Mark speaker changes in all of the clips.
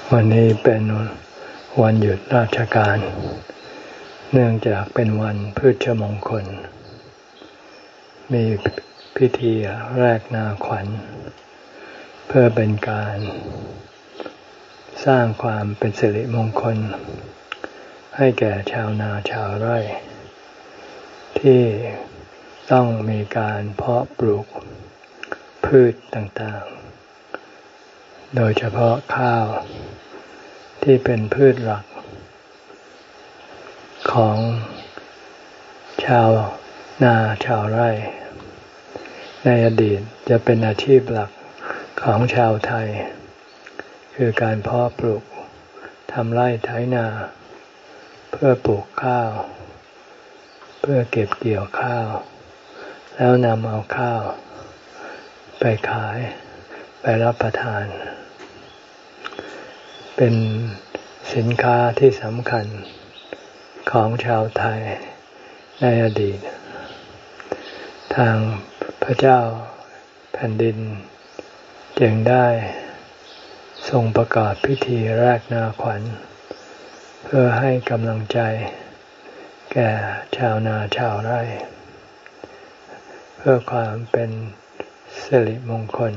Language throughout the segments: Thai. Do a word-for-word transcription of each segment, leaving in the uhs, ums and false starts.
Speaker 1: วันนี้เป็นวันหยุดราชการเนื่องจากเป็นวันพฤชมงคลมีพิธีแรกนาขวัญเพื่อเป็นการสร้างความเป็นสิริมงคลให้แก่ชาวนาชาวไร่ที่ต้องมีการเพาะปลูกพืชต่างๆโดยเฉพาะข้าวที่เป็นพืชหลักของชาวนาชาวไร่ในอดีตจะเป็นอาชีพหลักของชาวไทยคือการเพาะปลูกทำไร่ไถนาเพื่อปลูกข้าวเพื่อเก็บเกี่ยวข้าวแล้วนำเอาข้าวไปขายไปรับประทานเป็นสินค้าที่สำคัญของชาวไทยในอดีตทางพระเจ้าแผ่นดินจึงได้ทรงประกาศพิธีแรกนาขวัญเพื่อให้กำลังใจแก่ชาวนาชาวไร่เพื่อความเป็นสิริมงคล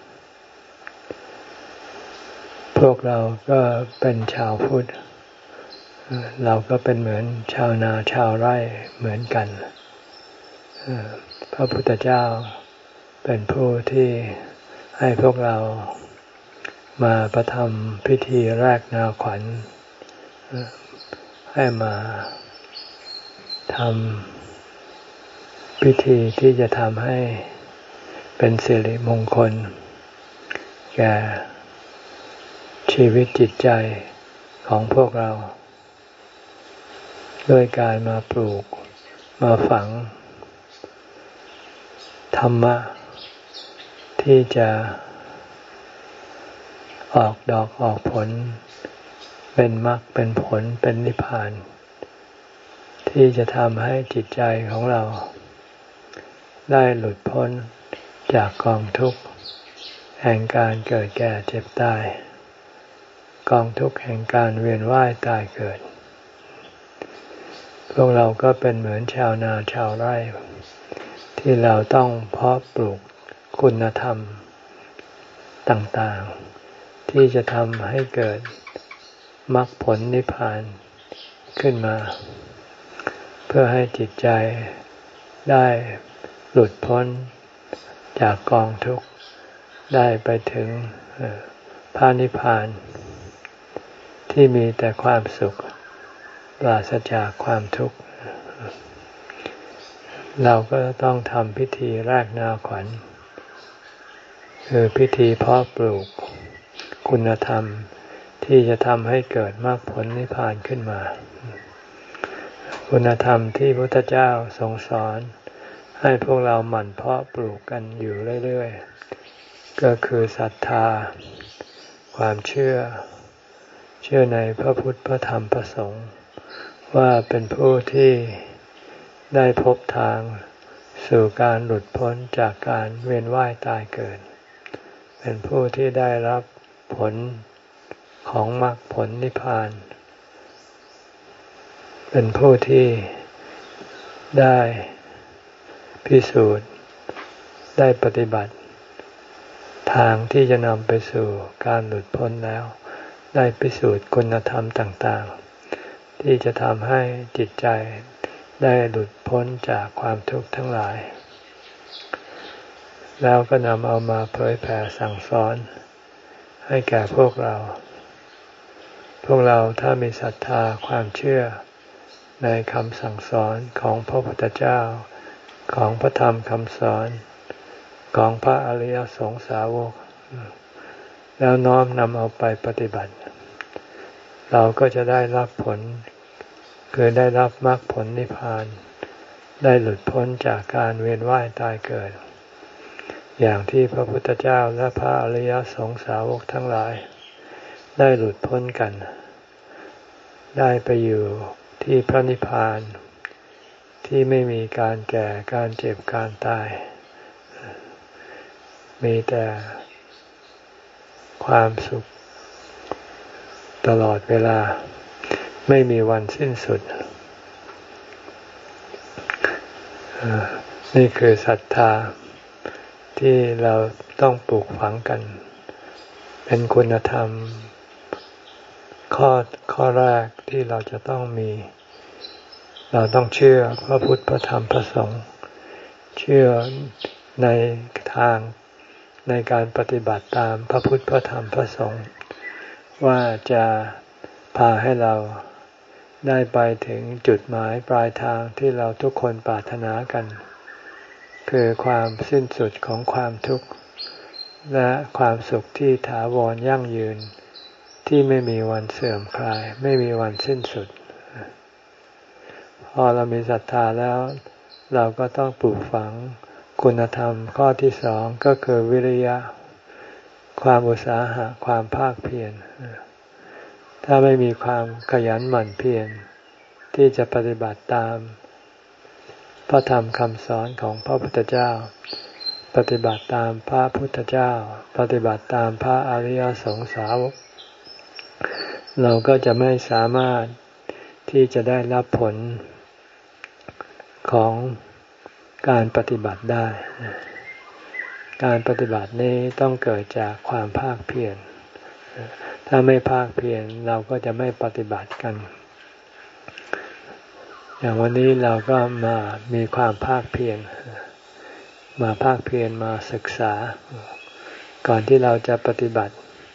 Speaker 1: พวกเราก็เป็นชาวพุทธเราก็เป็นเหมือนชาวนาชาวไร่เหมือนกันพระพุทธเจ้าเป็นผู้ที่ให้พวกเรามาประทำพิธีแรกนาขวัญให้มาทำพิธีที่จะทำให้เป็นสิริมงคลแก่ชีวิตจิตใจของพวกเราด้วยการมาปลูกมาฝังธรรมะที่จะออกดอกออกผลเป็นมรรคเป็นผลเป็นนิพพานที่จะทำให้จิตใจของเราได้หลุดพ้นจากกองทุกข์แห่งการเกิดแก่เจ็บตายกองทุกข์แห่งการเวียนว่ายตายเกิดพวกเราก็เป็นเหมือนชาวนาชาวไร่ที่เราต้องเพาะปลูกคุณธรรมต่างๆที่จะทำให้เกิดมรรคผลนิพพานขึ้นมาเพื่อให้จิตใจได้หลุดพ้นจากกองทุกข์ได้ไปถึงพระนิพพานที่มีแต่ความสุขปราศจากความทุกข์เราก็ต้องทำพิธีแรกนาขวัญคือพิธีเพาะปลูกคุณธรรมที่จะทำให้เกิดมรรคผลนิพพานขึ้นมาคุณธรรมที่พระพุทธเจ้าทรงสอนให้พวกเราหมั่นเพาะปลูกกันอยู่เรื่อยๆก็คือศรัทธาความเชื่อเชื่อในพระพุทธพระธรรมพระสงฆ์ว่าเป็นผู้ที่ได้พบทางสู่การหลุดพ้นจากการเวียนว่ายตายเกิดเป็นผู้ที่ได้รับผลของมรรคผลนิพพานเป็นผู้ที่ได้พิสูจน์ได้ปฏิบัติทางที่จะนำไปสู่การหลุดพ้นแล้วได้พิสูจน์คุณธรรมต่างๆที่จะทำให้จิตใจได้หลุดพ้นจากความทุกข์ทั้งหลายแล้วก็นำเอามาเผยแผ่สั่งสอนให้แก่พวกเราพวกเราถ้ามีศรัทธาความเชื่อในคำสั่งสอนของพระพุทธเจ้าของพระธรรมคำสอนของพระอริยสงสาวกแล้วน้อมนำเอาไปปฏิบัติเราก็จะได้รับผลคือได้รับมรรคผลนิพพานได้หลุดพ้นจากการเวียนว่ายตายเกิดอย่างที่พระพุทธเจ้าและพระอริยสงสาวกทั้งหลายได้หลุดพ้นกันได้ไปอยู่ที่พระนิพพานที่ไม่มีการแก่การเจ็บการตายมีแต่ความสุขตลอดเวลาไม่มีวันสิ้นสุดนี่คือศรัทธาที่เราต้องปลูกฝังกันเป็นคุณธรรมข้อข้อแรกที่เราจะต้องมีเราต้องเชื่อพระพุทธพระธรรมพระสงฆ์เชื่อในทางในการปฏิบัติตามพระพุทธพระธรรมพระสงฆ์ว่าจะพาให้เราได้ไปถึงจุดหมายปลายทางที่เราทุกคนปรารถนากันคือความสิ้นสุดของความทุกข์และความสุขที่ถาวรยั่งยืนที่ไม่มีวันเสื่อมคลายไม่มีวันสิ้นสุดพอเรามีศรัทธาแล้วเราก็ต้องปลูกฝังคุณธรรมข้อที่สองก็คือวิริยะความอุตสาหะความภาคเพียรถ้าไม่มีความขยันหมั่นเพียรที่จะปฏิบัติตามพระธรรมคำสอนของพระพุทธเจ้าปฏิบัติตามพระพุทธเจ้าปฏิบัติตามพระอริยสงสาวกเราก็จะไม่สามารถที่จะได้รับผลของการปฏิบัติได้การปฏิบัตินี้ต้องเกิดจากความภาคเพียรถ้าไม่ภาคเพียรเราก็จะไม่ปฏิบัติกันอย่างวันนี้เราก็มามีความภาคเพียรมาภาคเพียรมาศึกษาก่อนที่เราจะปฏิบัติ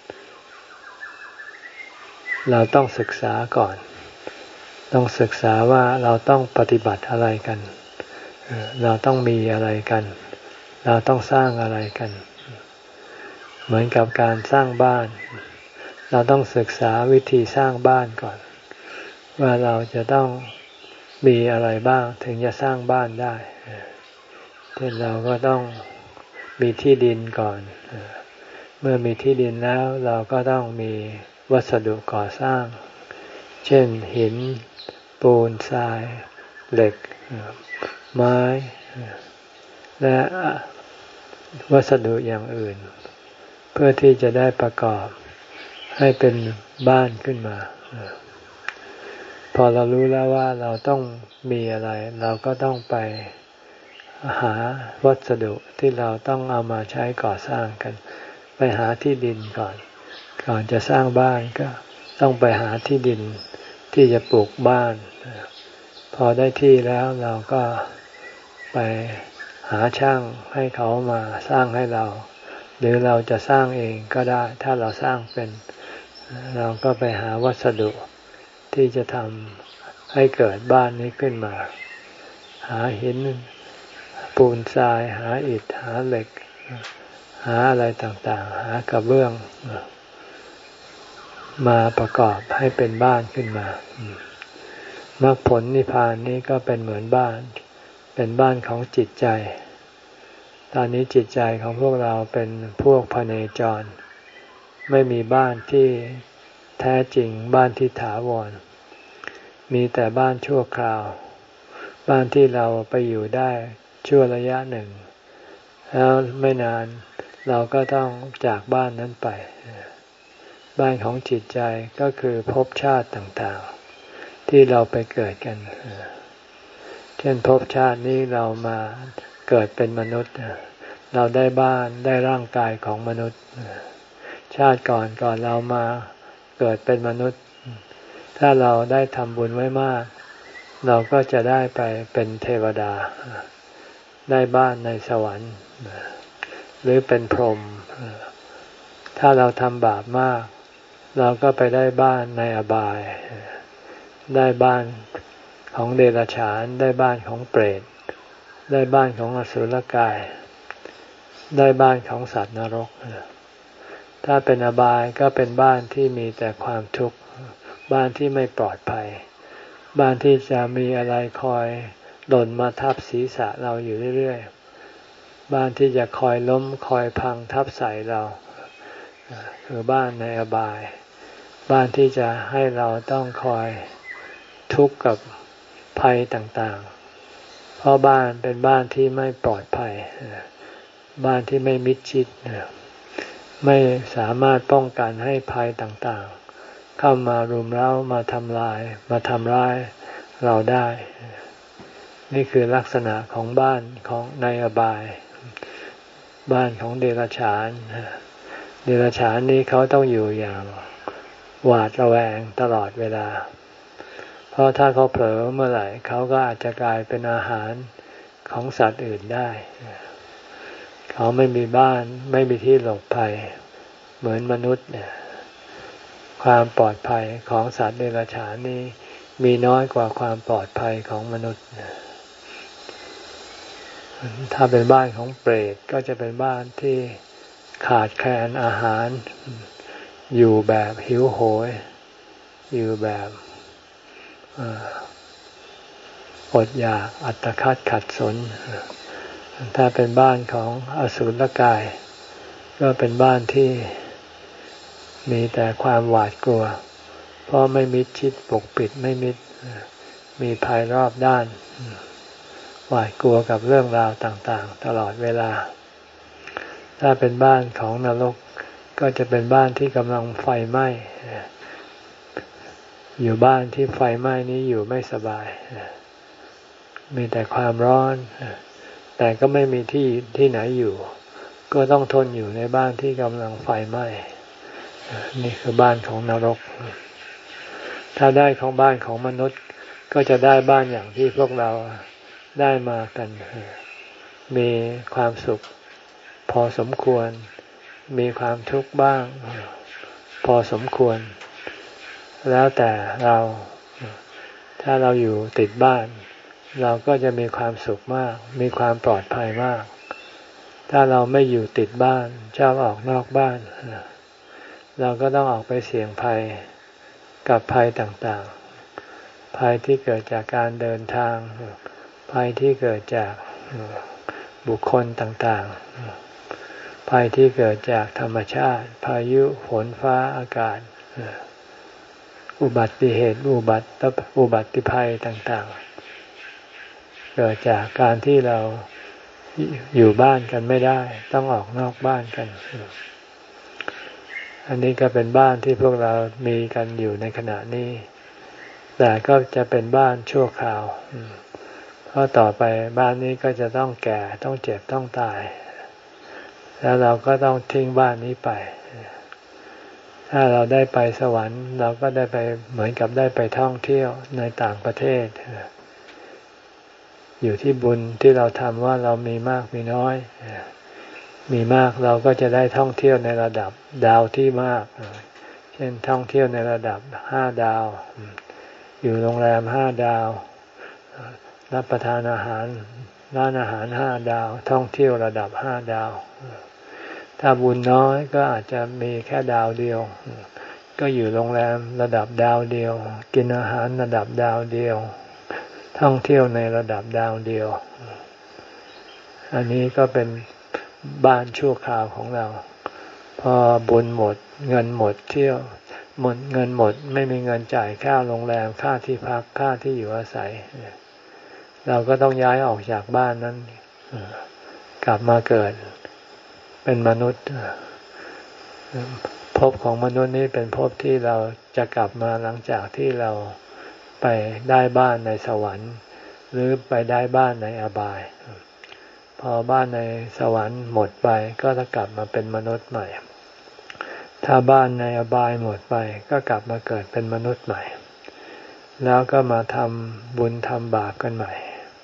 Speaker 1: เราต้องศึกษาก่อนต้องศึกษาว่าเราต้องปฏิบัติอะไรกันเราต้องมีอะไรกันเราต้องสร้างอะไรกันเหมือนกับการสร้างบ้านเราต้องศึกษาวิธีสร้างบ้านก่อนว่าเราจะต้องมีอะไรบ้างถึงจะสร้างบ้านได้เช่นเราก็ต้องมีที่ดินก่อนเมื่อมีที่ดินแล้วเราก็ต้องมีวัสดุก่อสร้างเช่นหินปูนทรายเหล็กไม้และวัสดุอย่างอื่นเพื่อที่จะได้ประกอบให้เป็นบ้านขึ้นมาพอเรารู้แล้วว่าเราต้องมีอะไรเราก็ต้องไปหาวัสดุที่เราต้องเอามาใช้ก่อสร้างกันไปหาที่ดินก่อนก่อนจะสร้างบ้านก็ต้องไปหาที่ดินที่จะปลูกบ้านพอได้ที่แล้วเราก็ไปหาช่างให้เขามาสร้างให้เราหรือเราจะสร้างเองก็ได้ถ้าเราสร้างเป็นเราก็ไปหาวัสดุที่จะทำให้เกิดบ้านนี้ขึ้นมาหาหินปูนทรายหาอิฐหาเหล็กหาอะไรต่างๆหากระเบื้องมาประกอบให้เป็นบ้านขึ้นมามรรคผลนิพพานนี้ก็เป็นเหมือนบ้านเป็นบ้านของจิตใจตอนนี้จิตใจของพวกเราเป็นพวกพเนจรไม่มีบ้านที่แท้จริงบ้านที่ถาวรมีแต่บ้านชั่วคราวบ้านที่เราไปอยู่ได้ชั่วระยะหนึ่งแล้วไม่นานเราก็ต้องจากบ้านนั้นไปบ้านของจิตใจก็คือภพชาติต่างๆที่เราไปเกิดกันเช่นภพชาตินี้เรามาเกิดเป็นมนุษย์เราได้บ้านได้ร่างกายของมนุษย์ชาติก่อนก่อนเรามาเกิดเป็นมนุษย์ถ้าเราได้ทำบุญไว้มากเราก็จะได้ไปเป็นเทวดาได้บ้านในสวรรค์หรือเป็นพรหมถ้าเราทำบาปมากเราก็ไปได้บ้านในอบายได้บ้านของเดรัจฉานได้บ้านของเปรตได้บ้านของอสุรกายได้บ้านของสัตว์นรกถ้าเป็นอบายก็เป็นบ้านที่มีแต่ความทุกข์บ้านที่ไม่ปลอดภัยบ้านที่จะมีอะไรคอยหล่นมาทับศีรษะเราอยู่เรื่อยๆบ้านที่จะคอยล้มคอยพังทับใส่เราคือบ้านในอบายบ้านที่จะให้เราต้องคอยทุกข์กับภัยต่างๆเพราะบ้านเป็นบ้านที่ไม่ปลอดภัยบ้านที่ไม่มิดชิดไม่สามารถป้องกันให้ภัยต่างๆเข้ามารุมเร้ามาทำลายมาทำร้ายเราได้นี่คือลักษณะของบ้านของในอบายบ้านของเดรัจฉานเดรัจฉานนี้เขาต้องอยู่อย่างหวาดระแวงตลอดเวลาเพราะถ้าเขาเผลอเมื่อไหร่เขาก็อาจจะกลายเป็นอาหารของสัตว์อื่นได้เขาไม่มีบ้านไม่มีที่หลบภัยเหมือนมนุษย์เนี่ยความปลอดภัยของสัตว์เดรัจฉานนี้มีน้อยกว่าความปลอดภัยของมนุษย์ถ้าเป็นบ้านของเปรตก็จะเป็นบ้านที่ขาดแคลนอาหารอยู่แบบหิวโหยอยู่แบบอดอยากอัตคัดขัดสนถ้าเป็นบ้านของอสุรกายก็เป็นบ้านที่มีแต่ความหวาดกลัวเพราะไม่มิดชิดปกปิดไม่มิดมีภัยรอบด้านหวาดกลัวกับเรื่องราวต่างๆตลอดเวลาถ้าเป็นบ้านของนรกก็จะเป็นบ้านที่กำลังไฟไหม้อยู่บ้านที่ไฟไหม้นี้อยู่ไม่สบายมีแต่ความร้อนแต่ก็ไม่มีที่ที่ไหนอยู่ก็ต้องทนอยู่ในบ้านที่กำลังไฟไหม้นี่คือบ้านของนรกถ้าได้ของบ้านของมนุษย์ก็จะได้บ้านอย่างที่พวกเราได้มากันมีความสุขพอสมควรมีความทุกข์บ้างพอสมควรแล้วแต่เราถ้าเราอยู่ติดบ้านเราก็จะมีความสุขมากมีความปลอดภัยมากถ้าเราไม่อยู่ติดบ้านชอบออกนอกบ้านเราก็ต้องออกไปเสี่ยงภัยกับภัยต่างๆภัยที่เกิดจากการเดินทางภัยที่เกิดจากบุคคลต่างๆภัยที่เกิดจากธรรมชาติพายุฝนฟ้าอากาศอุบัติเหตุอุบัติอุบัติภัยต่างๆเกิดจากการที่เราอยู่บ้านกันไม่ได้ต้องออกนอกบ้านกันอันนี้ก็เป็นบ้านที่พวกเรามีกันอยู่ในขณะนี้แต่ก็จะเป็นบ้านชั่วคราวเพราะต่อไปบ้านนี้ก็จะต้องแก่ต้องเจ็บต้องตายแล้วเราก็ต้องทิ้งบ้านนี้ไปถ้าเราได้ไปสวรรค์เราก็ได้ไปเหมือนกับได้ไปท่องเที่ยวในต่างประเทศอยู่ที่บุญที่เราทำว่าเรามีมากมีน้อยมีมากเราก็จะได้ท่องเที่ยวในระดับดาวที่มากเช่นท่องเที่ยวในระดับห้าดาวอยู่โรงแรมห้าดาวรับประทานอาหารร้านอาหารห้าดาวท่องเที่ยวระดับห้าดาวถ้าบุญน้อยก็อาจจะมีแค่ดาวเดียวก็อยู่โรงแรมระดับดาวเดียวกินอาหารระดับดาวเดียวท่องเที่ยวในระดับดาวเดียวอันนี้ก็เป็นบ้านชั่วคราวของเราพอบุญหมดเงินหมดเที่ยวหมดเงินหมดไม่มีเงินจ่ายค่าโรงแรมค่าที่พักค่าที่อยู่อาศัยเราก็ต้องย้ายออกจากบ้านนั้นกลับมาเกิดเป็นมนุษย์ภพของมนุษย์นี้เป็นภพที่เราจะกลับมาหลังจากที่เราไปได้บ้านในสวรรค์หรือไปได้บ้านในอบายพอบ้านในสวรรค์หมดไปก็จะกลับมาเป็นมนุษย์ใหม่ถ้าบ้านในอบายหมดไปก็กลับมาเกิดเป็นมนุษย์ใหม่แล้วก็มาทำบุญทำบาปกันใหม่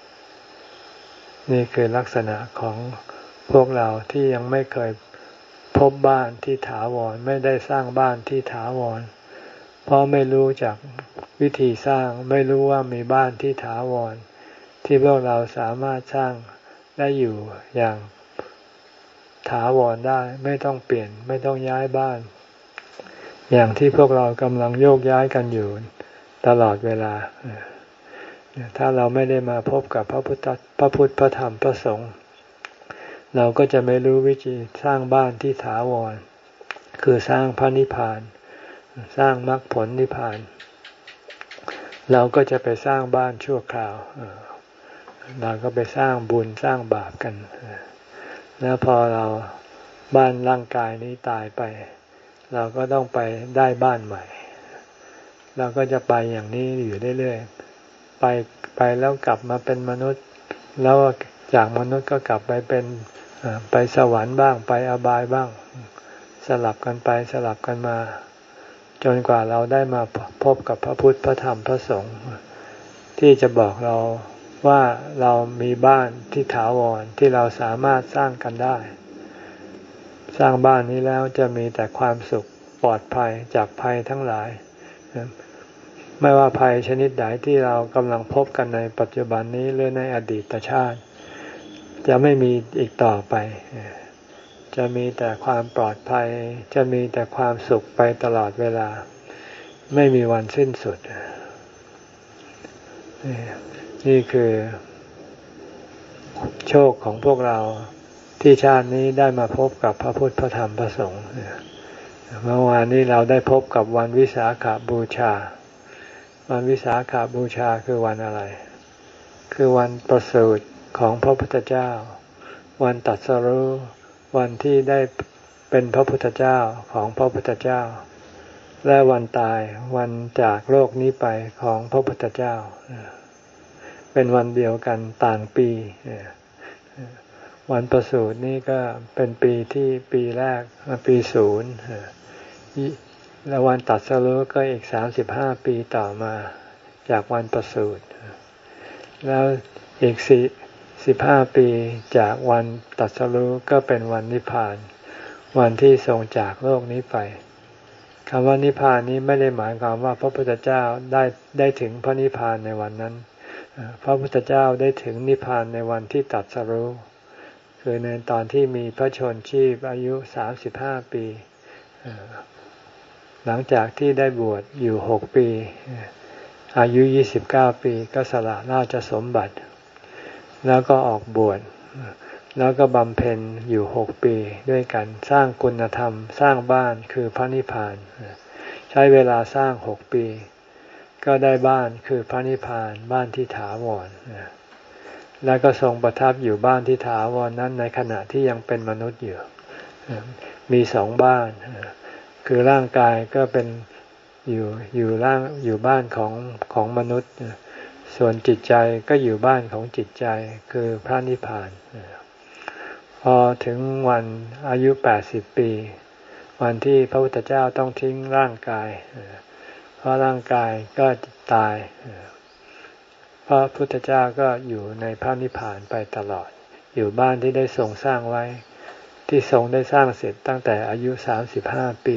Speaker 1: นี่คือลักษณะของพวกเราที่ยังไม่เคยพบบ้านที่ถาวรไม่ได้สร้างบ้านที่ถาวรเพราะไม่รู้จักวิธีสร้างไม่รู้ว่ามีบ้านที่ถาวรที่พวกเราสามารถสร้างได้อยู่อย่างถาวรได้ไม่ต้องเปลี่ยนไม่ต้องย้ายบ้านอย่างที่พวกเรากำลังโยกย้ายกันอยู่ตลอดเวลาถ้าเราไม่ได้มาพบกับพระพุทธพระพุทธพระธรรมพระสงฆ์เราก็จะไม่รู้วิธีสร้างบ้านที่ถาวรคือสร้างพระนิพพานสร้างมรรคผลนิพพานเราก็จะไปสร้างบ้านชั่วคราวเราก็ไปสร้างบุญสร้างบาปกันแล้วพอเราบ้านร่างกายนี้ตายไปเราก็ต้องไปได้บ้านใหม่เราก็จะไปอย่างนี้อยู่เรื่อยๆไปไปแล้วกลับมาเป็นมนุษย์แล้วจากมนุษย์ก็กลับไปเป็นไปสวรรค์บ้างไปอบายบ้างสลับกันไปสลับกันมาจนกว่าเราได้มาพบกับพระพุทธพระธรรมพระสงฆ์ที่จะบอกเราว่าเรามีบ้านที่ถาวรที่เราสามารถสร้างกันได้สร้างบ้านนี้แล้วจะมีแต่ความสุขปลอดภัยจากภัยทั้งหลายไม่ว่าภัยชนิดใดที่เรากำลังพบกันในปัจจุบันนี้หรือในอดีตชาติจะไม่มีอีกต่อไปจะมีแต่ความปลอดภัยจะมีแต่ความสุขไปตลอดเวลาไม่มีวันสิ้นสุดนี่คือโชคของพวกเราที่ชาตินี้ได้มาพบกับพระพุทธพระธรรมพระสงฆ์เมื่อวานนี้เราได้พบกับวันวิสาขบูชาวันวิสาขบูชาคือวันอะไรคือวันประสูติของพระพุทธเจ้าวันตรัสรู้วันที่ได้เป็นพระพุทธเจ้าของพระพุทธเจ้าและวันตายวันจากโลกนี้ไปของพระพุทธเจ้าเป็นวันเดียวกันต่างปีวันประสูตินี่ก็เป็นปีที่ปีแรกปีศูนย์แล้ววันตรัสรู้ก็อีกสามสิบห้าปีต่อมาจากวันประสูติแล้วอีกสี่สิบห้าปีจากวันตรัสรู้ก็เป็นวันนิพพานวันที่ทรงจากโลกนี้ไปคำว่านิพพานนี้ไม่ได้หมายความว่าพระพุทธเจ้าได้ได้ถึงพระนิพพานในวันนั้นพระพุทธเจ้าได้ถึงนิพพานในวันที่ตรัสรู้คือในตอนที่มีพระชนชีพอายุสามสิบห้าปีหลังจากที่ได้บวชอยู่หกปีอายุยี่สิบเก้าปีก็สละราชสมบัติแล้วก็ออกบวชแล้วก็บำเพ็ญอยู่หกปีด้วยกันสร้างคุณธรรมสร้างบ้านคือพระนิพพานใช้เวลาสร้างหกปีก็ได้บ้านคือพระนิพพานบ้านที่ถาวรแล้วก็ทรงประทับอยู่บ้านที่ถาวรนั้นในขณะที่ยังเป็นมนุษย์อยู่มีสองบ้านคือร่างกายก็เป็นอยู่อยู่ร่างอยู่บ้านของของมนุษย์ส่วนจิตใจก็อยู่บ้านของจิตใจคือพระนิพพานพอถึงวันอายุแปดสิบปีวันที่พระพุทธเจ้าต้องทิ้งร่างกายเพราะร่างกายก็ตายพระพุทธเจ้าก็อยู่ในพระนิพพานไปตลอดอยู่บ้านที่ได้ทรงสร้างไว้ที่ทรงได้สร้างเสร็จตั้งแต่อายุสามสิบห้าปี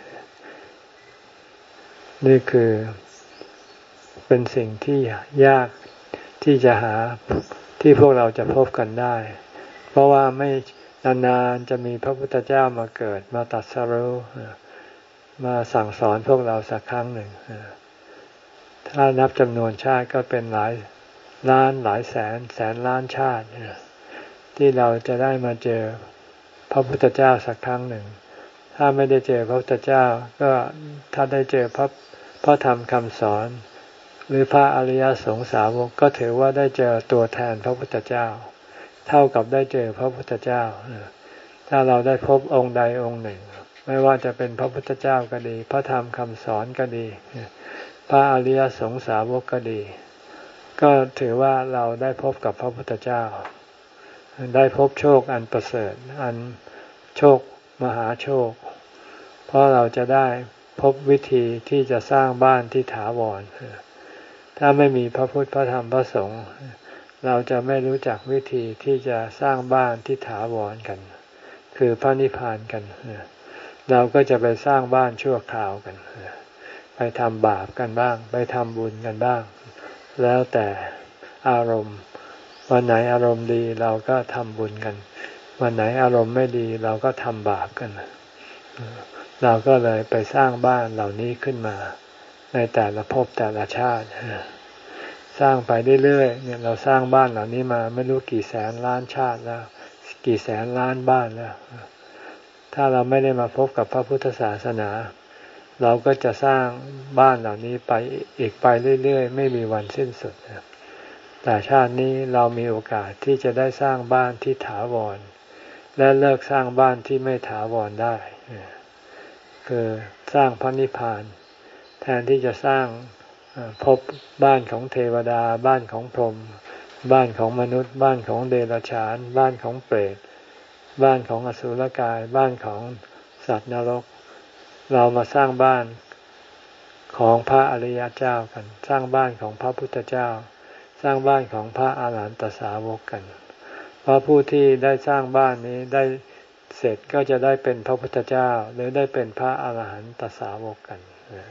Speaker 1: นี่คือเป็นสิ่งที่ยากที่จะหาที่พวกเราจะพบกันได้เพราะว่าไม่นานๆจะมีพระพุทธเจ้ามาเกิดมาตรัสรู้มาสั่งสอนพวกเราสักครั้งหนึ่งถ้านับจำนวนชาติก็เป็นหลายล้านหลายแสนแสนล้านชาติที่เราจะได้มาเจอพระพุทธเจ้าสักครั้งหนึ่งถ้าไม่ได้เจอพระพุทธเจ้าก็ถ้าได้เจอพระพระธรรมคำสอนหรือพระอริยสงสาวกก็ถือว่าได้เจอตัวแทนพระพุทธเจ้าเท่ากับได้เจอพระพุทธเจ้าถ้าเราได้พบองค์ใดองค์หนึ่งไม่ว่าจะเป็นพระพุทธเจ้าก็ดีพระธรรมคำสอนก็ดีพระอริยสงสาวกก็ดีก็ถือว่าเราได้พบกับพระพุทธเจ้าได้พบโชคอันประเสริฐอันโชคมหาโชคเพราะเราจะได้พบวิธีที่จะสร้างบ้านที่ถาวรถ้าไม่มีพระพุทธพระธรรมพระสงฆ์เราจะไม่รู้จักวิธีที่จะสร้างบ้านที่ถาวรกันคือพระนิพพานกันเราก็จะไปสร้างบ้านชั่วคราวกันไปทำบาปกันบ้างไปทำบุญกันบ้างแล้วแต่อารมณ์วันไหนอารมณ์ดีเราก็ทำบุญกันวันไหนอารมณ์ไม่ดีเราก็ทำบาปกันเราก็เลยไปสร้างบ้านเหล่านี้ขึ้นมาในแต่ละภพแต่ละชาติสร้างไปเรื่อยๆเนี่ยเราสร้างบ้านเหล่านี้มาไม่รู้กี่แสนล้านชาติแล้วกี่แสนล้านบ้านแล้วถ้าเราไม่ได้มาพบกับพระพุทธศาสนาเราก็จะสร้างบ้านเหล่านี้ไปอีกไปเรื่อยๆไม่มีวันสิ้นสุดแต่ชาตินี้เรามีโอกาสที่จะได้สร้างบ้านที่ถาวรและเลิกสร้างบ้านที่ไม่ถาวรได้คือสร้างพระนิพพานแทนที่จะสร้างภพบ้านของเทวดาบ้านของพรหมบ้านของมนุษย์บ้านของเดรัจฉานบ้านของเปรตบ้านของอสุรกายบ้านของสัตว์นรกเรามาสร้างบ้านของพระอริยเจ้ากันสร้างบ้านของพระพุทธเจ้าสร้างบ้านของพระอาหารหันตสาวกกันเพราะผู้ที่ได้สร้างบ้านนี้ได้เสร็จก็จะได้เป็นพระพุทธเจ้าหรือได้เป็นพระอาหารหันตสาวกกัน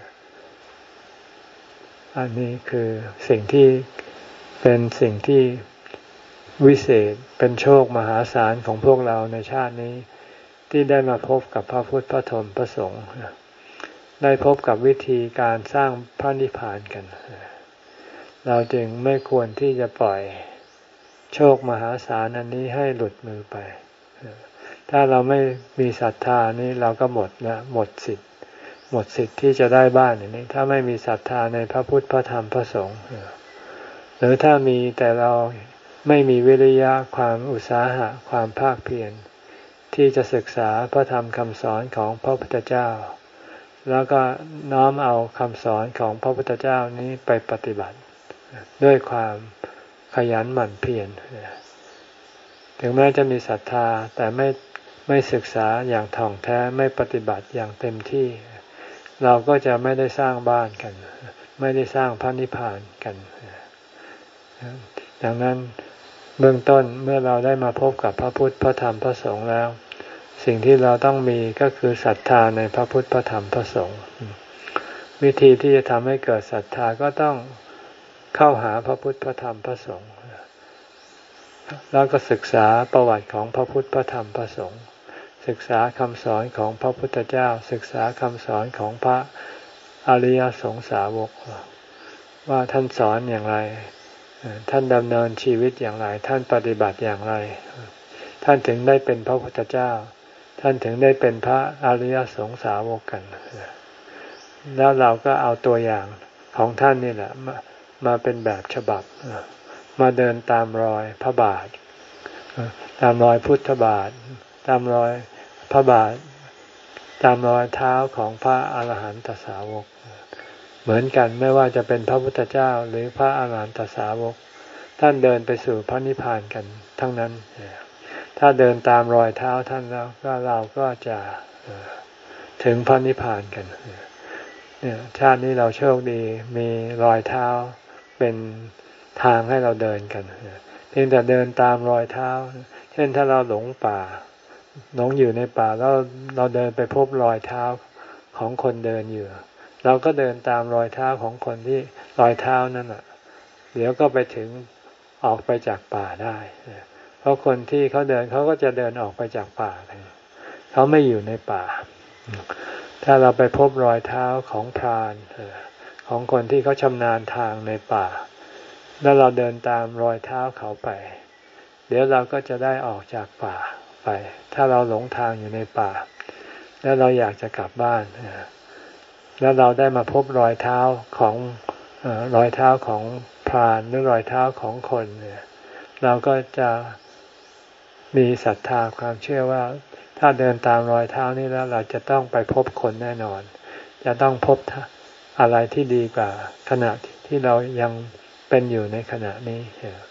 Speaker 1: อันนี้คือสิ่งที่เป็นสิ่งที่วิเศษเป็นโชคมหาศาลของพวกเราในชาตินี้ที่ได้มาพบกับพระพุทธพระธรรมพระสงฆ์ได้พบกับวิธีการสร้างพระนิพพานกันเราจึงไม่ควรที่จะปล่อยโชคมหาศาลอันนี้ให้หลุดมือไปถ้าเราไม่มีศรัทธานี้เราก็หมดนะหมดสิทธิ์หมดสิทธิ์ที่จะได้บ้านอย่างนี้ถ้าไม่มีศรัทธาในพระพุทธพระธรรมพระสงฆ์หรือถ้ามีแต่เราไม่มีวิริยะความอุตสาหะความภาคเพียรที่จะศึกษาพระธรรมคำสอนของพระพุทธเจ้าแล้วก็น้อมเอาคำสอนของพระพุทธเจ้านี้ไปปฏิบัติด้วยความขยันหมั่นเพียรถึงแม้จะมีศรัทธาแต่ไม่ไม่ศึกษาอย่างถ่องแท้ไม่ปฏิบัติอย่างเต็มที่เราก็จะไม่ได้สร้างบ้านกันไม่ได้สร้างพระนิพพานกันดังนั้นเบื้องต้นเมื่อเราได้มาพบกับพระพุทธพระธรรมพระสงฆ์แล้วสิ่งที่เราต้องมีก็คือศรัทธาในพระพุทธพระธรรมพระสงฆ์วิธีที่จะทำให้เกิดศรัทธาก็ต้องเข้าหาพระพุทธพระธรรมพระสงฆ์แล้วก็ศึกษาประวัติของพระพุทธพระธรรมพระสงฆ์ศึกษาคำสอนของพระพุทธเจ้าศึกษาคำสอนของพระอริยสงสาวกว่าท่านสอนอย่างไรท่านดำเนินชีวิตอย่างไรท่านปฏิบัติอย่างไรท่านถึงได้เป็นพระพุทธเจ้าท่านถึงได้เป็นพระอริยสงสาวกกันแล้วเราก็เอาตัวอย่างของท่านนี่แหละมามาเป็นแบบฉบับมาเดินตามรอยพระบาทตามรอยพุทธบาทตามรอยพระบาทตามรอยเท้าของพระอาหารหันตสาวกเหมือนกันไม่ว่าจะเป็นพระพุทธเจ้าหรือพระอาหารหันตสาวกท่านเดินไปสู่พระนิพพานกันทั้งนั้นถ้าเดินตามรอยเท้าท่านแล้วก็เราก็จะถึงพระนิพพานกันเนี่ยชาตินี้เราโชคดีมีรอยเท้าเป็นทางให้เราเดินกันเพียงแต่เดินตามรอยเท้าเช่นถ้าเราหลงป่าหลงอยู่ในป่าแล้วเราเดินไปพบรอยเท้าของคนเดินอยู่เราก็เดินตามรอยเท้าของคนที่รอยเท้านั่นน่ะเดี๋ยวก็ไปถึงออกไปจากป่าได้เพราะคนที่เขาเดินเขาก็จะเดินออกไปจากป่าเขาไม่อยู่ในป่าถ้าเราไปพบรอยเท้าของพรานของคนที่เขาชำนาญทางในป่าแล้วเราเดินตามรอยเท้าเขาไปเดี๋ยวเราก็จะได้ออกจากป่าไปถ้าเราหลงทางอยู่ในป่าแล้วเราอยากจะกลับบ้านแล้วเราได้มาพบรอยเท้าของเอ่อรอยเท้าของพรานหรือรอยเท้าของคนเนี่ยเราก็จะมีศรัทธาความเชื่อว่าถ้าเดินตามรอยเท้านี้แล้วเราจะต้องไปพบคนแน่นอนจะต้องพบอะไรที่ดีกว่าขณะที่เรายังเป็นอยู่ในขณะนี้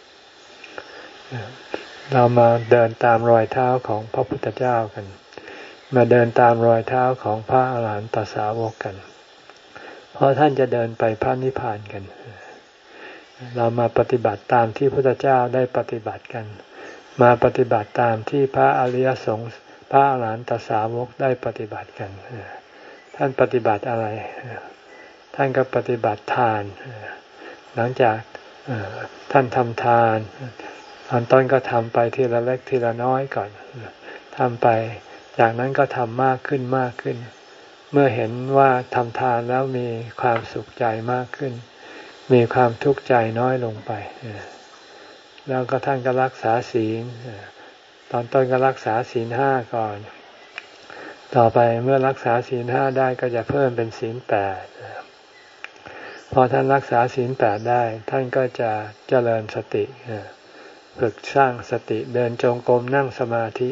Speaker 1: เรามาเดินตามรอยเท้าของพระพุทธเจ้ากันมาเดินตามรอยเท้าของพระอาหารหันตสาวกกันเพราะท่านจะเดินไปพระนิพพานกันเรามาปฏิบัติตามที่พระพุทธเจ้าได้ปฏิบัติกันมาปฏิบัติตามที่พระอริยสงฆ์พระอาหารหันตสาวกได้ปฏิบัติกันท่านปฏิบัติอะไรท่านก็ปฏิบัติทานหลังจากท่านทำทานตอนต้นก็ทำไปทีละเล็กทีละน้อยก่อนทำไปจากนั้นก็ทำมากขึ้นมากขึ้นเมื่อเห็นว่าทำทานแล้วมีความสุขใจมากขึ้นมีความทุกข์ใจน้อยลงไปแล้วก็ท่านก็รักษาศีลตอนต้นก็รักษาศีลห้าก่อนต่อไปเมื่อรักษาศีลห้าได้ก็จะเพิ่มเป็นศีลแปดพอท่านรักษาศีลแปดได้ท่านก็จะเจริญสติฝึกสร้างสติเดินจงกรมนั่งสมาธิ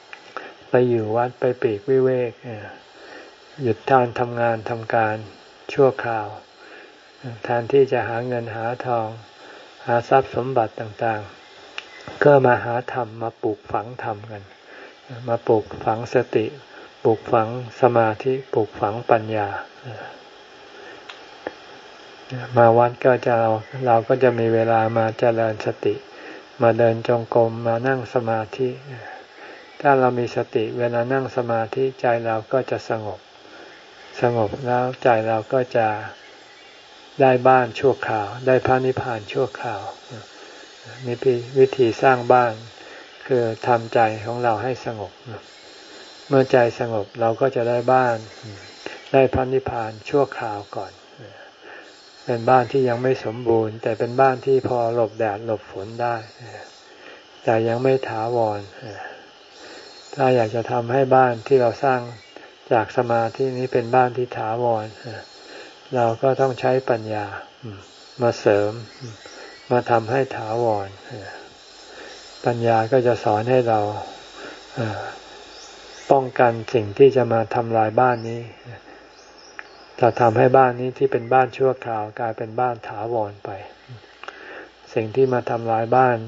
Speaker 1: ไปอยู่วัดไปปีกวิเวกหยุดการทำงานทำการชั่วคราวแทนที่จะหาเงินหาทองหาทรัพย์สมบัติต่างๆก็มาหาธรรมมาปลูกฝังธรรมกันมาปลูกฝังสติปลูกฝังสมาธิปลูกฝังปัญญามาวัดก็จะเราเราก็จะมีเวลามาเจริญสติมาเดินจงกรมมานั่งสมาธิถ้าเรามีสติเวลานั่งสมาธิใจเราก็จะสงบสงบแล้วใจเราก็จะได้บ้านชั่วคราวได้พระนิพพานชั่วคราวนี่เป็นวิธีสร้างบ้านคือทำใจของเราให้สงบเมื่อใจสงบเราก็จะได้บ้านได้พระนิพพานชั่วคราวก่อนเป็นบ้านที่ยังไม่สมบูรณ์แต่เป็นบ้านที่พอหลบแดดหลบฝนได้แต่ยังไม่ถาวรถ้าอยากจะทำให้บ้านที่เราสร้างจากสมาธินี้เป็นบ้านที่ถาวรเราก็ต้องใช้ปัญญามาเสริมมาทำให้ถาวรปัญญาก็จะสอนให้เราป้องกันสิ่งที่จะมาทำลายบ้านนี้จะทำให้บ้านนี้ที่เป็นบ้านชั่วคราวกลายเป็นบ้านถาวรไปสิ่งที่มาทำลายบ้าน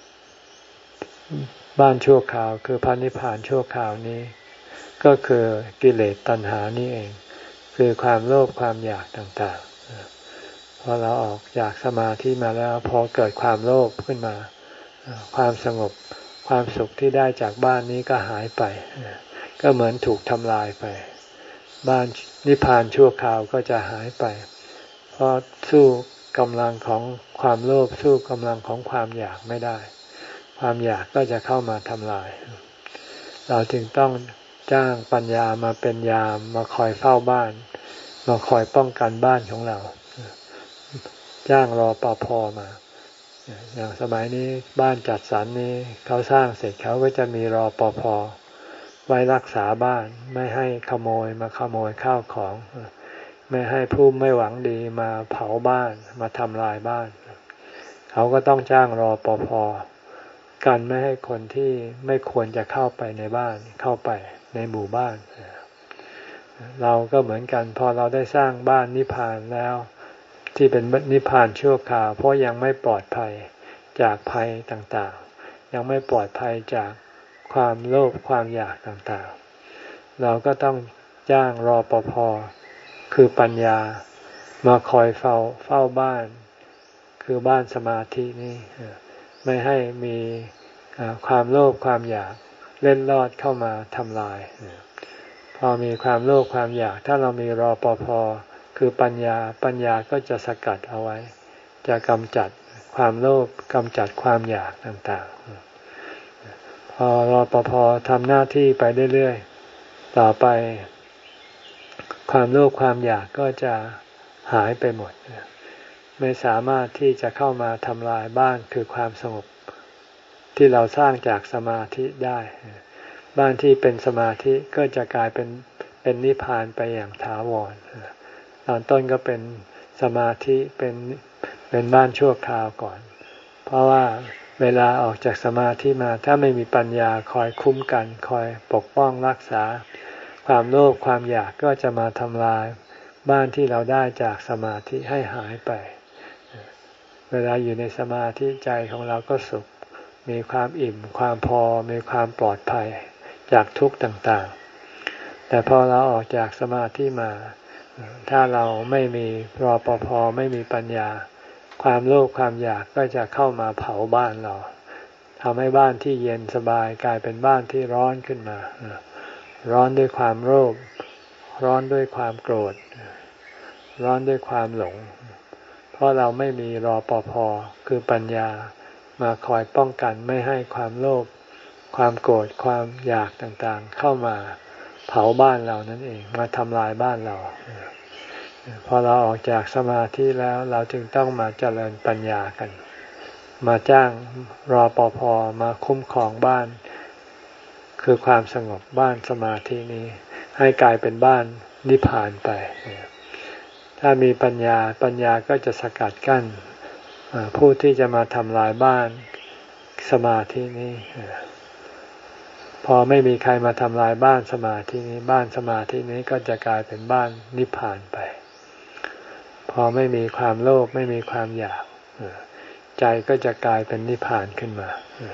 Speaker 1: บ้านชั่วคราวคือพระนิพพานชั่วคราวนี้ก็คือกิเลสตัณหานี่เองคือความโลภความอยากต่างๆพอเราออกจากสมาธิมาแล้วพอเกิดความโลภขึ้นมาความสงบความสุขที่ได้จากบ้านนี้ก็หายไปก็เหมือนถูกทำลายไปบ้านนิพพานชั่วคราวก็จะหายไปเพราะสู้กำลังของความโลภสู้กำลังของความอยากไม่ได้ความอยากก็จะเข้ามาทำลายเราจึงต้องจ้างปัญญามาเป็นยามมาคอยเฝ้าบ้านมาคอยป้องกันบ้านของเราจ้างรปภ.มาอย่างสมัยนี้บ้านจัดสรรนี้เขาสร้างเสร็จเขาก็จะมีรปภ.ไว้รักษาบ้านไม่ให้ขโมยมาขโมยข้าวของไม่ให้ผู้ไม่หวังดีมาเผาบ้านมาทำลายบ้านเขาก็ต้องจ้างรปภ.กันไม่ให้คนที่ไม่ควรจะเข้าไปในบ้านเข้าไปในหมู่บ้านเราก็เหมือนกันพอเราได้สร้างบ้านนิพพานแล้วที่เป็นนิพพานชั่วคราวเพราะยังไม่ปลอดภัยจากภัยต่างๆยังไม่ปลอดภัยจากความโลภความอยากต่างๆเราก็ต้องจ้างรปภ.คือปัญญามาคอยเฝ้าเฝ้าบ้านคือบ้านสมาธินี้ไม่ให้มีความโลภความอยากเล่นลอดเข้ามาทำลายพอมีความโลภความอยากถ้าเรามีรปภ.คือปัญญาปัญญาก็จะสกัดเอาไว้จะกำจัดความโลภกำจัดความอยากต่างๆพอรปภ.ทำหน้าที่ไปเรื่อยๆต่อไปความโลภความอยากก็จะหายไปหมดไม่สามารถที่จะเข้ามาทำลายบ้านคือความสงบที่เราสร้างจากสมาธิได้บ้านที่เป็นสมาธิก็จะกลายเป็นเป็นนิพพานไปอย่างถาวรตอนต้นก็เป็นสมาธิเป็นเป็นบ้านชั่วคราวก่อนเพราะว่าเวลาออกจากสมาธิมาถ้าไม่มีปัญญาคอยคุ้มกันคอยปกป้องรักษาความโลภความอยากก็จะมาทำลายบ้านที่เราได้จากสมาธิให้หายไปเวลาอยู่ในสมาธิใจของเราก็สุขมีความอิ่มความพอมีความปลอดภัยจากทุกข์ต่างๆแต่พอเราออกจากสมาธิมาถ้าเราไม่มีรปภ.ไม่มีปัญญาความโลภความอยากก็จะเข้ามาเผาบ้านเราทำให้บ้านที่เย็นสบายกลายเป็นบ้านที่ร้อนขึ้นมาร้อนด้วยความโลภร้อนด้วยความโกรธร้อนด้วยความหลงเพราะเราไม่มีรปภ.คือปัญญามาคอยป้องกันไม่ให้ความโลภความโกรธความอยากต่างๆเข้ามาเผาบ้านเรานั่นเองมาทำลายบ้านเราพอเราออกจากสมาธิแล้วเราจึงต้องมาเจริญปัญญากันมาจ้างรปภ.มาคุ้มครองบ้านคือความสงบบ้านสมาธินี้ให้กลายเป็นบ้านนิพพานไปถ้ามีปัญญาปัญญาก็จะสกัดกั้นผู้ที่จะมาทำลายบ้านสมาธินี้พอไม่มีใครมาทำลายบ้านสมาธินี้บ้านสมาธินี้ก็จะกลายเป็นบ้านนิพพานไปพอไม่มีความโลภไม่มีความอยากใจก็จะกลายเป็นนิพพานขึ้นมา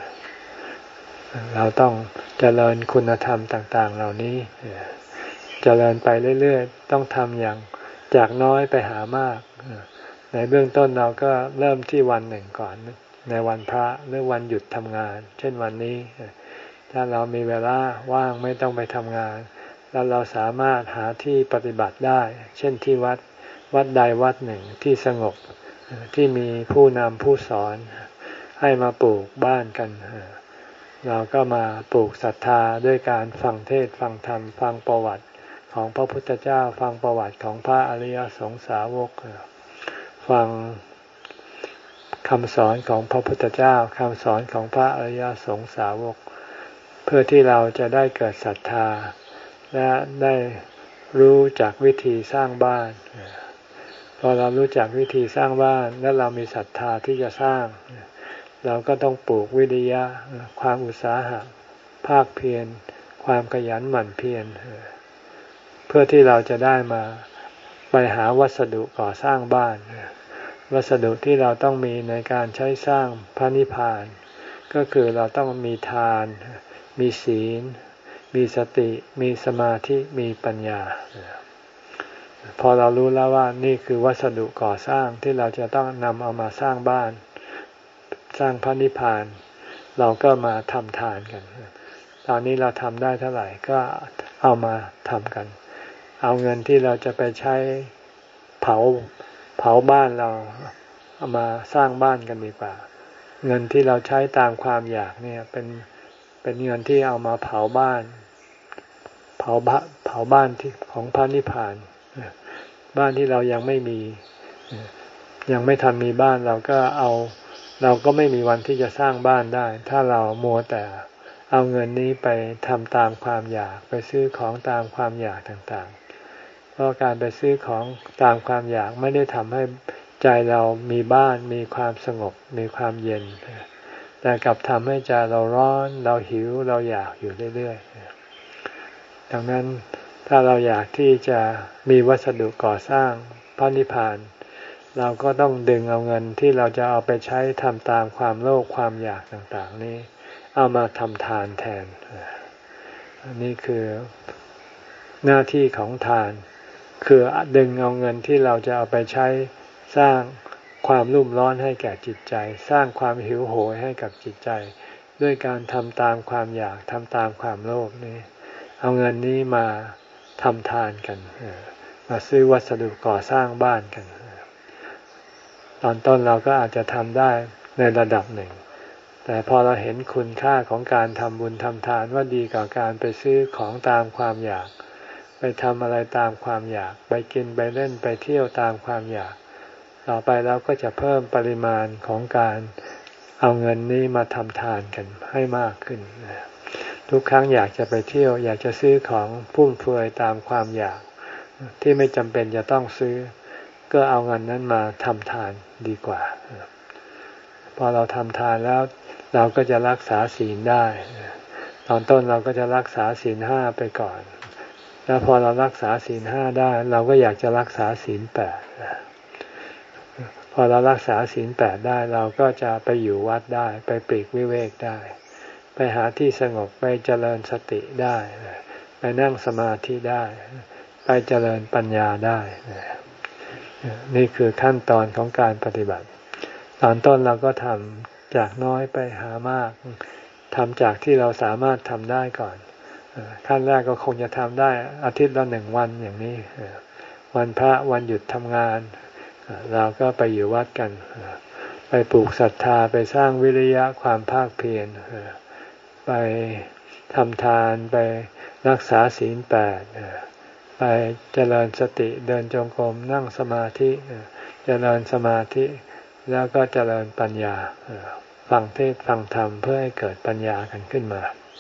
Speaker 1: เราต้องเจริญคุณธรรมต่างๆเหล่านี้เจริญไปเรื่อยๆต้องทำอย่างจากน้อยไปหามากในเบื้องต้นเราก็เริ่มที่วันหนึ่งก่อนในวันพระหรือวันหยุดทำงานเช่นวันนี้ถ้าเรามีเวลาว่างไม่ต้องไปทำงานแล้วเราสามารถหาที่ปฏิบัติได้เช่นที่วัดวัดใดวัดหนึ่งที่สงบที่มีผู้นำผู้สอนให้มาปลูกบ้านกันเราก็มาปลูกศรัทธาด้วยการฟังเทศน์ฟังธรรมฟังประวัติของพระพุทธเจ้าฟังประวัติของพระอริยสงสาวกฟังคำสอนของพระพุทธเจ้าคำสอนของพระอริยสงสาวกเพื่อที่เราจะได้เกิดศรัทธาและได้รู้จักวิธีสร้างบ้านพอเรารู้จักวิธีสร้างบ้านและเรามีศรัทธาที่จะสร้างเราก็ต้องปลูกวิริยะความอุตสาหะภาคเพียรความขยันหมั่นเพียรเพื่อที่เราจะได้มาไปหาวัสดุก่อสร้างบ้านวัสดุที่เราต้องมีในการใช้สร้างพระนิพพานก็คือเราต้องมีทานมีศีลมีสติมีสมาธิมีปัญญาพอเรารู้แล้วว่านี่คือวัสดุก่อสร้างที่เราจะต้องนำเอามาสร้างบ้านสร้างพระนิพพานเราก็มาทำทานกันตอนนี้เราทำได้เท่าไหร่ก็เอามาทำกันเอาเงินที่เราจะไปใช้เผาเผาบ้านเราเอามาสร้างบ้านกันดีกว่าเงินที่เราใช้ตามความอยากเนี่ยเป็นเป็นเงินที่เอามาเผาบ้านเผาบ้านเผาบ้านที่ของพระนิพพานบ้านที่เรายังไม่มียังไม่ทันมีบ้านเราก็เอาเราก็ไม่มีวันที่จะสร้างบ้านได้ถ้าเรามัวแต่เอาเงินนี้ไปทำตามความอยากไปซื้อของตามความอยากต่างๆเพราะการไปซื้อของตามความอยากไม่ได้ทำให้ใจเรามีบ้านมีความสงบมีความเย็นแต่กลับทำให้ใจเราร้อนเราหิวเราอยากอยู่เรื่อยๆดังนั้นถ้าเราอยากที่จะมีวัสดุก่อสร้างพระนิพพานเราก็ต้องดึงเอาเงินที่เราจะเอาไปใช้ทำตามความโลภความอยากต่างๆนี้เอามาทำทานแทนอันนี้คือหน้าที่ของทานคือดึงเอาเงินที่เราจะเอาไปใช้สร้างความรุ่มร้อนให้แก่จิตใจสร้างความหิวโหยให้กับจิตใจด้วยการทำตามความอยากทำตามความโลภนี้เอาเงินนี้มาทำทานกันมาซื้อวัสดุก่อสร้างบ้านกันตอนต้นเราก็อาจจะทำได้ในระดับหนึ่งแต่พอเราเห็นคุณค่าของการทำบุญทำทานว่าดีกว่าการไปซื้อของตามความอยากไปทำอะไรตามความอยากไปกินไปเล่นไปเที่ยวตามความอยากต่อไปเราก็จะเพิ่มปริมาณของการเอาเงินนี้มาทำทานกันให้มากขึ้นทุกครั้งอยากจะไปเที่ยวอยากจะซื้อของฟุ่มเฟือยตามความอยากที่ไม่จำเป็นจะต้องซื้อก็เอาเงินนั้นมาทำทานดีกว่าพอเราทำทานแล้วเราก็จะรักษาศีลได้ตอนต้นเราก็จะรักษาศีลห้าไปก่อนแล้วพอเรารักษาศีลห้าได้เราก็อยากจะรักษาศีลแปดพอเรารักษาศีลแปดได้เราก็จะไปอยู่วัดได้ไปปลีกวิเวกได้ไปหาที่สงบไปเจริญสติได้ไปนั่งสมาธิได้ไปเจริญปัญญาได้นี่คือขั้นตอนของการปฏิบัติตอนต้นเราก็ทำจากน้อยไปหามากทำจากที่เราสามารถทำได้ก่อนขั้นแรกก็คงจะทำได้อาทิตย์ละหนึ่งวันอย่างนี้วันพระวันหยุดทำงานเราก็ไปอยู่วัดกันไปปลูกศรัทธาไปสร้างวิริยะความภาคเพียรไปทำทานไปรักษาศีลแปดไปเจริญสติเดินจงกรมนั่งสมาธิเจริญสมาธิแล้วก็เจริญปัญญาฟังเทศน์ฟังธรรมเพื่อให้เกิดปัญญากันขึ้นมา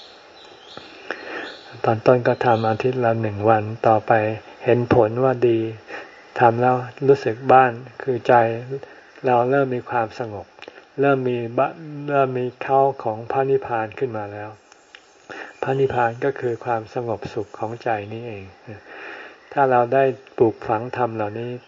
Speaker 1: ตอนต้นก็ทำอาทิตย์ละหนึ่งวันต่อไปเห็นผลว่าดีทำแล้วรู้สึกบ้านคือใจเราเริ่มมีความสงบเริ่มมีบ้านเริ่มมีเข้าของพระนิพพานขึ้นมาแล้วพระนิพพานก็คือความสงบสุขของใจนี่เองถ้าเราได้ปลูกฝังธรรมเหล่านี้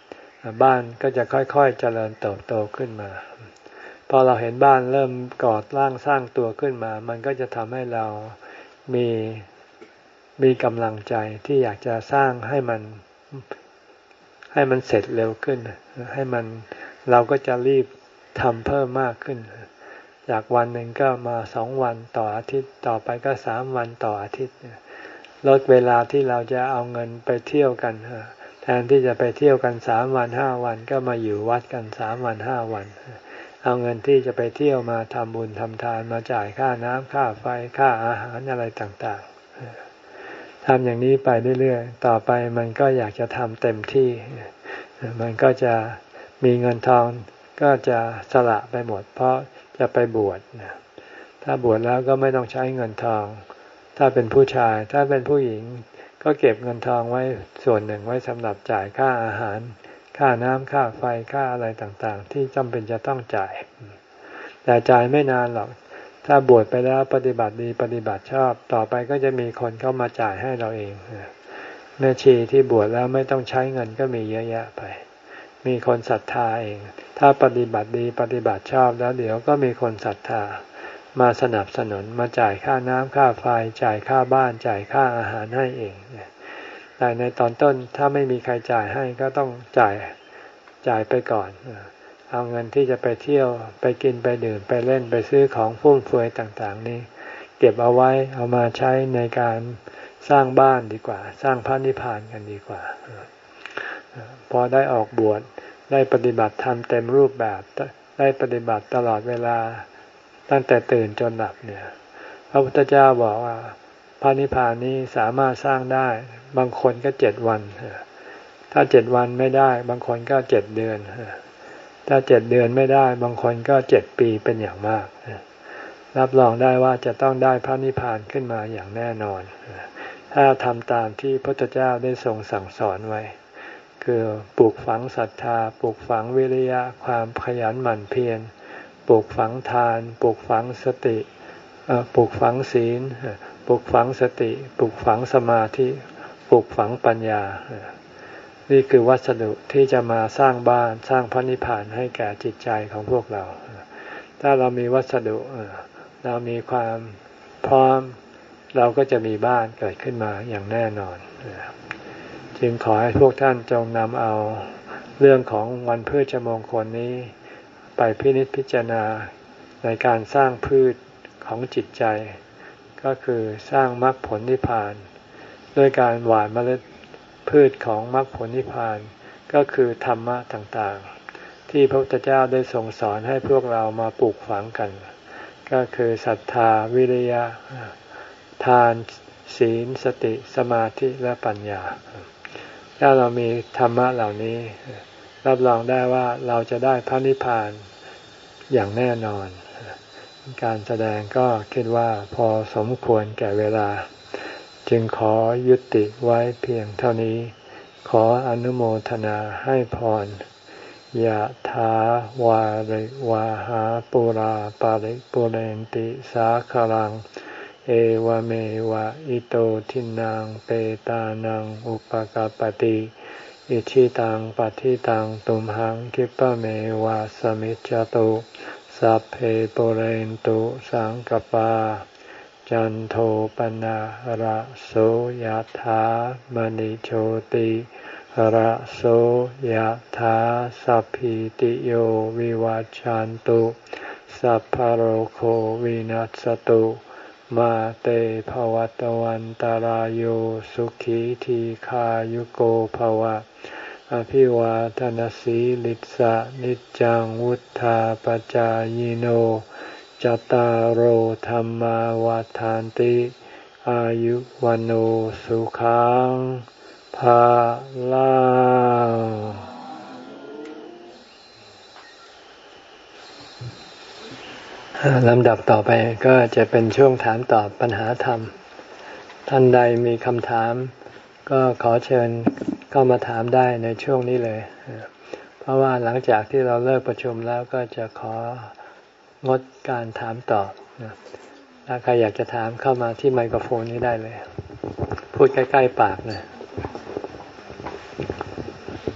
Speaker 1: บ้านก็จะค่อยๆเจริญเติบโตขึ้นมาพอเราเห็นบ้านเริ่มก่อร่างสร้างตัวขึ้นมามันก็จะทำให้เรามีมีกำลังใจที่อยากจะสร้างให้มันให้มันเสร็จเร็วขึ้นให้มันเราก็จะรีบทำเพิ่มมากขึ้นจากวันหนึ่งก็มาสองวันต่ออาทิตย์ต่อไปก็สามวันต่ออาทิตย์ลดเวลาที่เราจะเอาเงินไปเที่ยวกันแทนที่จะไปเที่ยวกันสามวันห้าวันก็มาอยู่วัดกันสามวันห้าวันเอาเงินที่จะไปเที่ยวมาทำบุญทำทานมาจ่ายค่าน้ำค่าไฟค่าอาหารอะไรต่างๆทำอย่างนี้ไปเรื่อยๆต่อไปมันก็อยากจะทำเต็มที่มันก็จะมีเงินทองก็จะสละไปหมดเพราะจะไปบวชถ้าบวชแล้วก็ไม่ต้องใช้เงินทองถ้าเป็นผู้ชายถ้าเป็นผู้หญิงก็เก็บเงินทองไว้ส่วนหนึ่งไว้สำหรับจ่ายค่าอาหารค่าน้ำค่าไฟค่าอะไรต่างๆที่จำเป็นจะต้องจ่ายแต่จ่ายไม่นานหรอกถ้าบวชไปแล้วปฏิบัติดีปฏิบัติชอบต่อไปก็จะมีคนเข้ามาจ่ายให้เราเองแม่ชีที่บวชแล้วไม่ต้องใช้เงินก็มีเยอะแยะไปมีคนศรัทธาเองถ้าปฏิบัติดีปฏิบัติชอบแล้วเดี๋ยวก็มีคนศรัทธามาสนับสนุนมาจ่ายค่าน้ำค่าไฟจ่ายค่าบ้านจ่ายค่าอาหารให้เองแต่ในตอนต้นถ้าไม่มีใครจ่ายให้ก็ต้องจ่ายจ่ายไปก่อนเอาเงินที่จะไปเที่ยวไปกินไปดื่มไปเล่นไปซื้อของฟุ่มเฟือยต่างๆนี้เก็บเอาไว้เอามาใช้ในการสร้างบ้านดีกว่าสร้างพระนิพพานกันดีกว่าพอได้ออกบวชได้ปฏิบัติธรรมเต็มรูปแบบได้ปฏิบัติตลอดเวลาตั้งแต่ตื่นจนหลับเนี่ยพระพุทธเจ้าบอกว่าพระนิพพานนี้สามารถสร้างได้บางคนก็เจ็ดวันถ้าเจ็ดวันไม่ได้บางคนก็เจ็ดเดือนถ้าเจ็ดเดือนไม่ได้บางคนก็เจ็ดปีเป็นอย่างมากรับรองได้ว่าจะต้องได้พระนิพพานขึ้นมาอย่างแน่นอนถ้าทำตามที่พระพุทธเจ้าได้ทรงสั่งสอนไว้คือปลูกฝังศรัทธาปลูกฝังวิริยะความขยันหมั่นเพียรปลูกฝังทานปลูกฝังสติปลูกฝังศีลปลูกฝังสติปลูกฝังสมาธิปลูกฝังปัญญานี่คือวัสดุที่จะมาสร้างบ้านสร้างพระนิพพานให้แก่จิตใจของพวกเราถ้าเรามีวัสดุเรามีความพร้อมเราก็จะมีบ้านเกิดขึ้นมาอย่างแน่นอนจึงขอให้พวกท่านจงนำเอาเรื่องของวันพฤชมงคลนี้ไปพินิจพิจารณาในการสร้างพืชของจิตใจก็คือสร้างมรรคผลนิพพานด้วยการหว่านเมล็ดพืชของมรรคผลนิพพานก็คือธรรมะต่างๆที่พระพุทธเจ้าได้ทรงสอนให้พวกเรามาปลูกฝังกันก็คือศรัทธาวิริยะทานศีลสติสมาธิและปัญญาถ้าเรามีธรรมะเหล่านี้รับรองได้ว่าเราจะได้พระนิพพานอย่างแน่นอนการแสดงก็คิดว่าพอสมควรแก่เวลาจึงขอยุติไว้เพียงเท่านี้ขออนุโมทนาให้พรยะถาวาริวาหาปุราปาริปุเรนติสาคลังเอวเมวะอิโตทินังเปตานังอุปกัปปติอิชิตังปฏิตังตุมหังคิปะเมวะสมิจจตุสัพเพปุเรนตุสังกปาจันโทปนะระโสยถามณิโชติระโสยถาสัพพิติโยวิวัจจันตุสัพพะโรโควินัสตุมาเตภวัตวันตารโยสุขีทีขายุโกภวะอภิวาทนาสีลิสะนิจังวุธาปจายโนจตารโหธรรมวาทานติอายุวันโอสุขังภาลังลำดับต่อไปก็จะเป็นช่วงถามตอบปัญหาธรรมท่านใดมีคำถามก็ขอเชิญเข้ามาถามได้ในช่วงนี้เลยเพราะว่าหลังจากที่เราเลิกประชุมแล้วก็จะของดการถามตอบถ้าใครอยากจะถามเข้ามาที่ไมโครโฟนนี้ได้เลยพูดใกล้ๆปากนะ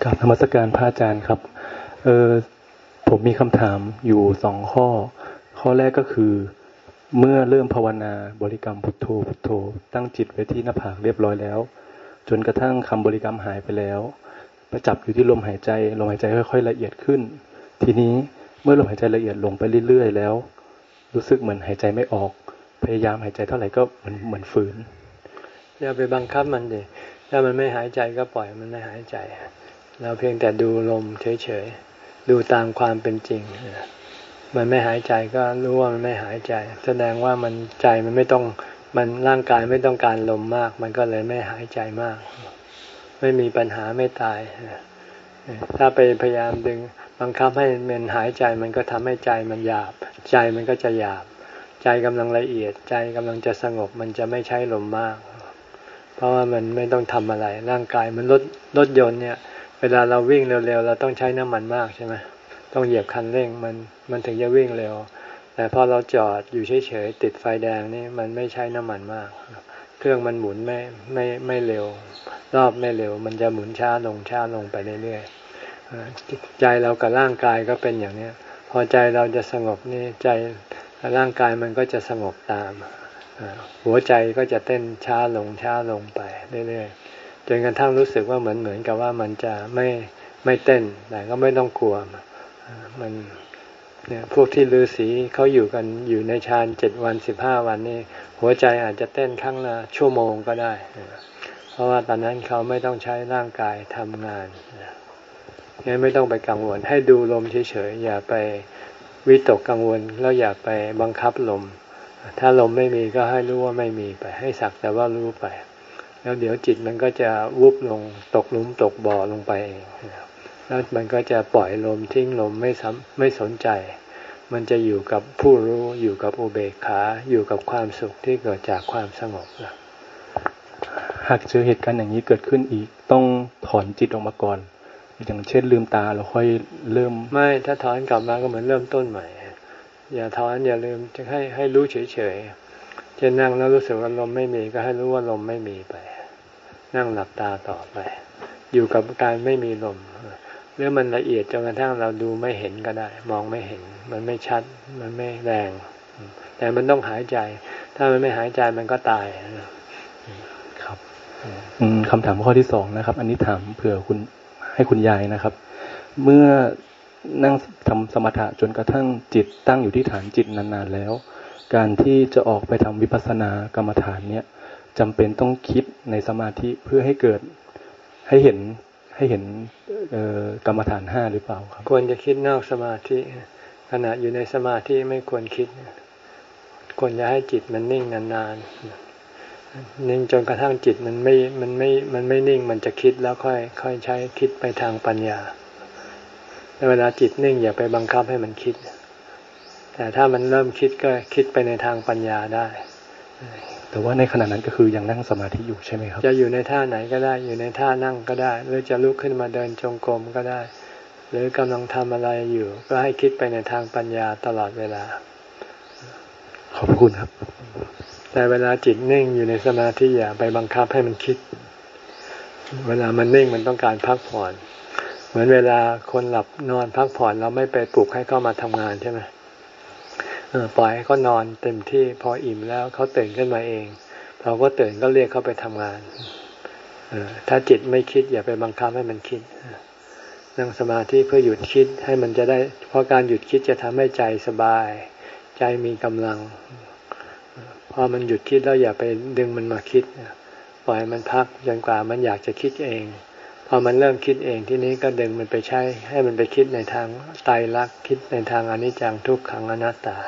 Speaker 2: กับนมัสการพระอาจารย์ครับเออผมมีคำถามอยู่สองข้อข้อแรกก็คือเมื่อเริ่มภาวนาบริกรรมพุทโธพุทโธตั้งจิตไว้ที่หน้าผากเรียบร้อยแล้วจนกระทั่งคำบริกรรมหายไปแล้วประจับอยู่ที่ลมหายใจลมหายใจค่อยๆละเอียดขึ้นทีนี้เมื่อลมหายใจละเอียดลงไปเรื่อยๆแล้วรู้สึกเหมือนหายใจไม่ออกพยายามหายใจเท่าไหร่ก็เหมือนเหมือนฝืน
Speaker 1: อย่าไปบังคับมันดิถ้ามันไม่หายใจก็ปล่อยมันไม่หายใจเราเพียงแต่ดูลมเฉยๆดูตามความเป็นจริงมันไม่หายใจก็รู้ว่ามันไม่หายใจแสดงว่ามันใจมันไม่ต้องมันร่างกายไม่ต้องการลมมากมันก็เลยไม่หายใจมากไม่มีปัญหาไม่ตายถ้าไปพยายามดึงบังคับให้มันหายใจมันก็ทำให้ใจมันหยาบใจมันก็จะหยาบใจกำลังละเอียดใจกำลังจะสงบมันจะไม่ใช้ลมมากเพราะว่ามันไม่ต้องทำอะไรร่างกายมันรถรถยนต์เนี่ยเวลาเราวิ่งเร็วๆเราต้องใช้น้ำมันมากใช่ไหมต้องเหยียบคันเร่งมันมันถึงจะวิ่งเร็วแต่พอเราจอดอยู่เฉยๆติดไฟแดงนี่มันไม่ใช้น้ำมันมากเครื่องมันหมุนไม่ไม่ไม่เร็วรอบไม่เร็วมันจะหมุนช้าลงช้าลงไปเรื่อยๆใจเรากับร่างกายก็เป็นอย่างนี้พอใจเราจะสงบนี่ใจร่างกายมันก็จะสงบตามหัวใจก็จะเต้นช้าลงช้าลงไปเรื่อยๆจนกระทั่งรู้สึกว่าเหมือนเหมือนกับว่ามันจะไม่ไม่เต้นแต่ก็ไม่ต้องกลัวมันเนี่ยพวกที่ฤาษีเขาอยู่กันอยู่ในฌานเจ็ดวันสิบห้าวันนี่หัวใจอาจจะเต้นครั้งละชั่วโมงก็ได้เพราะว่าตอนนั้นเขาไม่ต้องใช้ร่างกายทำงานงั้นไม่ต้องไปกังวลให้ดูลมเฉยๆอย่าไปวิตกกังวลแล้วอย่าไปบังคับลมถ้าลมไม่มีก็ให้รู้ว่าไม่มีไปให้สักแต่ว่ารู้ไปแล้วเดี๋ยวจิตมันก็จะวุบลงตกหลุมตกบ่อลงไปเองแล้วมันก็จะปล่อยลมทิ้งลมไม่ซ้ำไม่สนใจมันจะอยู่กับผู้รู้อยู่กับอุเบกขาอยู่กับความสุขที่เกิดจากความสงบ
Speaker 2: หากเจอเหตุการณ์อย่างนี้เกิดขึ้นอีกต้องถอนจิตออกมาก่อนอย่างเช่นลืมตาแล้วค่อยเริ่ม
Speaker 1: ไม่ถ้าถอนกลับมาก็เหมือนเริ่มต้นใหม่อย่าถอนอย่าลืมจะให้ให้รู้เฉยๆจะนั่งแล้วรู้สึกว่าลมไม่มีก็ให้รู้ว่าลมไม่มีไปนั่งหลับตาต่อไปอยู่กับการไม่มีลมหรือมันละเอียดจนกระทั่งเราดูไม่เห็นก็ได้มองไม่เห็นมันไม่ชัดมันไม่แรงแต่มันต้องหายใจถ้ามันไม่หายใจมันก็ตาย
Speaker 2: ครับคำถามข้อที่สองนะครับอันนี้ถามเผื่อคุณให้คุณยายนะครับเมื่อนั่งทำสมถะจนกระทั่งจิตตั้งอยู่ที่ฐานจิตนานๆแล้วการที่จะออกไปทำวิปัสสนากรรมฐานเนี่ยจำเป็นต้องคิดในสมาธิเพื่อให้เกิดให้เห็นให้เห็นกรรมฐานห้าหรือเปล่าครับ
Speaker 1: ควรจะคิดนอกสมาธิขณะอยู่ในสมาธิไม่ควรคิดควรจะให้จิตมันนิ่งนานๆนิ่งจนกระทั่งจิตมันไม่มันไม่มันไม่นิ่งมันจะคิดแล้วค่อยค่อยใช้คิดไปทางปัญญาเวลาจิตนิ่งอย่าไปบังคับให้มันคิดแต่ถ้ามันเริ่มคิดก็คิดไปในทางปัญญาได้
Speaker 2: แต่ว่าในขณะนั้นก็คือยังนั่งสมาธิอยู่ใช่ไหมครับ
Speaker 1: จะอยู่ในท่าไหนก็ได้อยู่ในท่านั่งก็ได้หรือจะลุกขึ้นมาเดินจงกรมก็ได้หรือกำลังทำอะไรอยู่ก็ให้คิดไปในทางปัญญาตลอดเวลา
Speaker 2: ขอบคุณครับ
Speaker 1: แต่เวลาจิตนิ่งอยู่ในสมาธิอย่าไปบังคับให้มันคิดเวลามันนิ่งมันต้องการพักผ่อนเหมือนเวลาคนหลับนอนพักผ่อนเราไม่ไปปลุกให้เข้ามาทำงานใช่ไหมปล่อยให้เขานอนเต็มที่พออิ่มแล้วเขาตื่นขึ้นมาเองพอเขาตื่นก็เรียกเขาไปทำงานถ้าจิตไม่คิดอย่าไปบังคับให้มันคิดนั่งสมาธิเพื่อหยุดคิดให้มันจะได้เพราะการหยุดคิดจะทำให้ใจสบายใจมีกำลังพอมันหยุดคิดแล้วอย่าไปดึงมันมาคิดปล่อยมันพักจนกว่ามันอยากจะคิดเองพอมันเริ่มคิดเองที่นี้ก็ดึงมันไปใช้ให้มันไปคิดในทางไตรลักษณ์คิดในทางอนิจจังทุกขังอนัตตา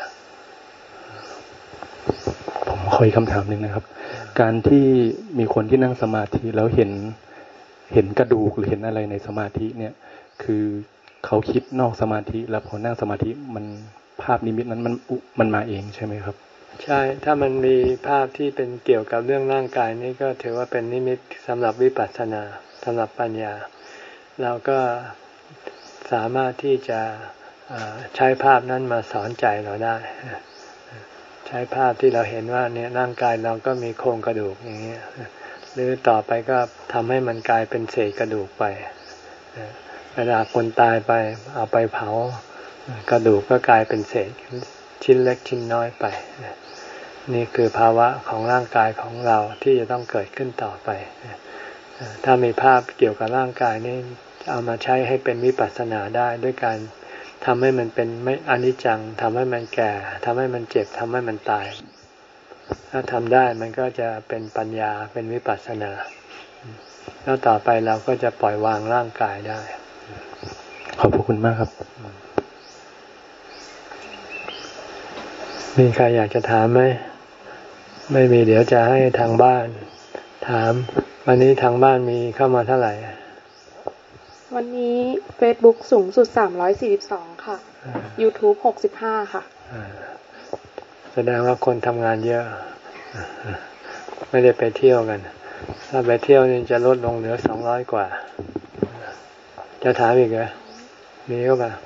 Speaker 2: ผมขออีกคำถามหนึ่งนะครับการที่มีคนที่นั่งสมาธิแล้วเห็นเห็นกระดูกหรือเห็นอะไรในสมาธิเนี่ยคือเขาคิดนอกสมาธิแล้วพอนั่งสมาธิมันภาพนิมิตนั้นมันมันมาเองใช่ไหมครับ
Speaker 1: ใช่ถ้ามันมีภาพที่เป็นเกี่ยวกับเรื่องร่างกายนี่ก็ถือว่าเป็นนิมิตสำหรับวิปัสสนาสำหรับปัญญาเราก็สามารถที่จะใช้ภาพนั้นมาสอนใจเราได้ใช้ภาพที่เราเห็นว่าเนี่ยร่างกายเราก็มีโครงกระดูกอย่างเงี้ยหรือต่อไปก็ทำให้มันกลายเป็นเศษกระดูกไปเวลาคนตายไปเอาไปเผากระดูกก็กลายเป็นเศษชิ้นเล็กชิ้นน้อยไปนี่คือภาวะของร่างกายของเราที่จะต้องเกิดขึ้นต่อไปถ้ามีภาพเกี่ยวกับร่างกายนี้เอามาใช้ให้เป็นวิปัสสนาได้ด้วยการทำให้มันเป็นไม่อนิจจังทำให้มันแก่ทำให้มันเจ็บทำให้มันตายถ้าทำได้มันก็จะเป็นปัญญาเป็นวิปัสสนาแล้วต่อไปเราก็จะปล่อยวางร่างกายได้
Speaker 2: ขอบคุณมากครับ
Speaker 1: มีใครอยากจะถามไหมไม่มีเดี๋ยวจะให้ทางบ้านถามวันนี้ทางบ้านมีเข้ามาเท่าไหร่
Speaker 3: วันนี้ Facebook สูงสุดสามร้อยสี่สิบสองค่ะ YouTube หกสิบห้าค่ะ
Speaker 1: แสดงว่าคนทำงานเยอะไม่ได้ไปเที่ยวกันถ้าไปเที่ยวนี่จะลดลงเหลือสองร้อยกว่าจะถามอีกเหรอมีก็ป่ะ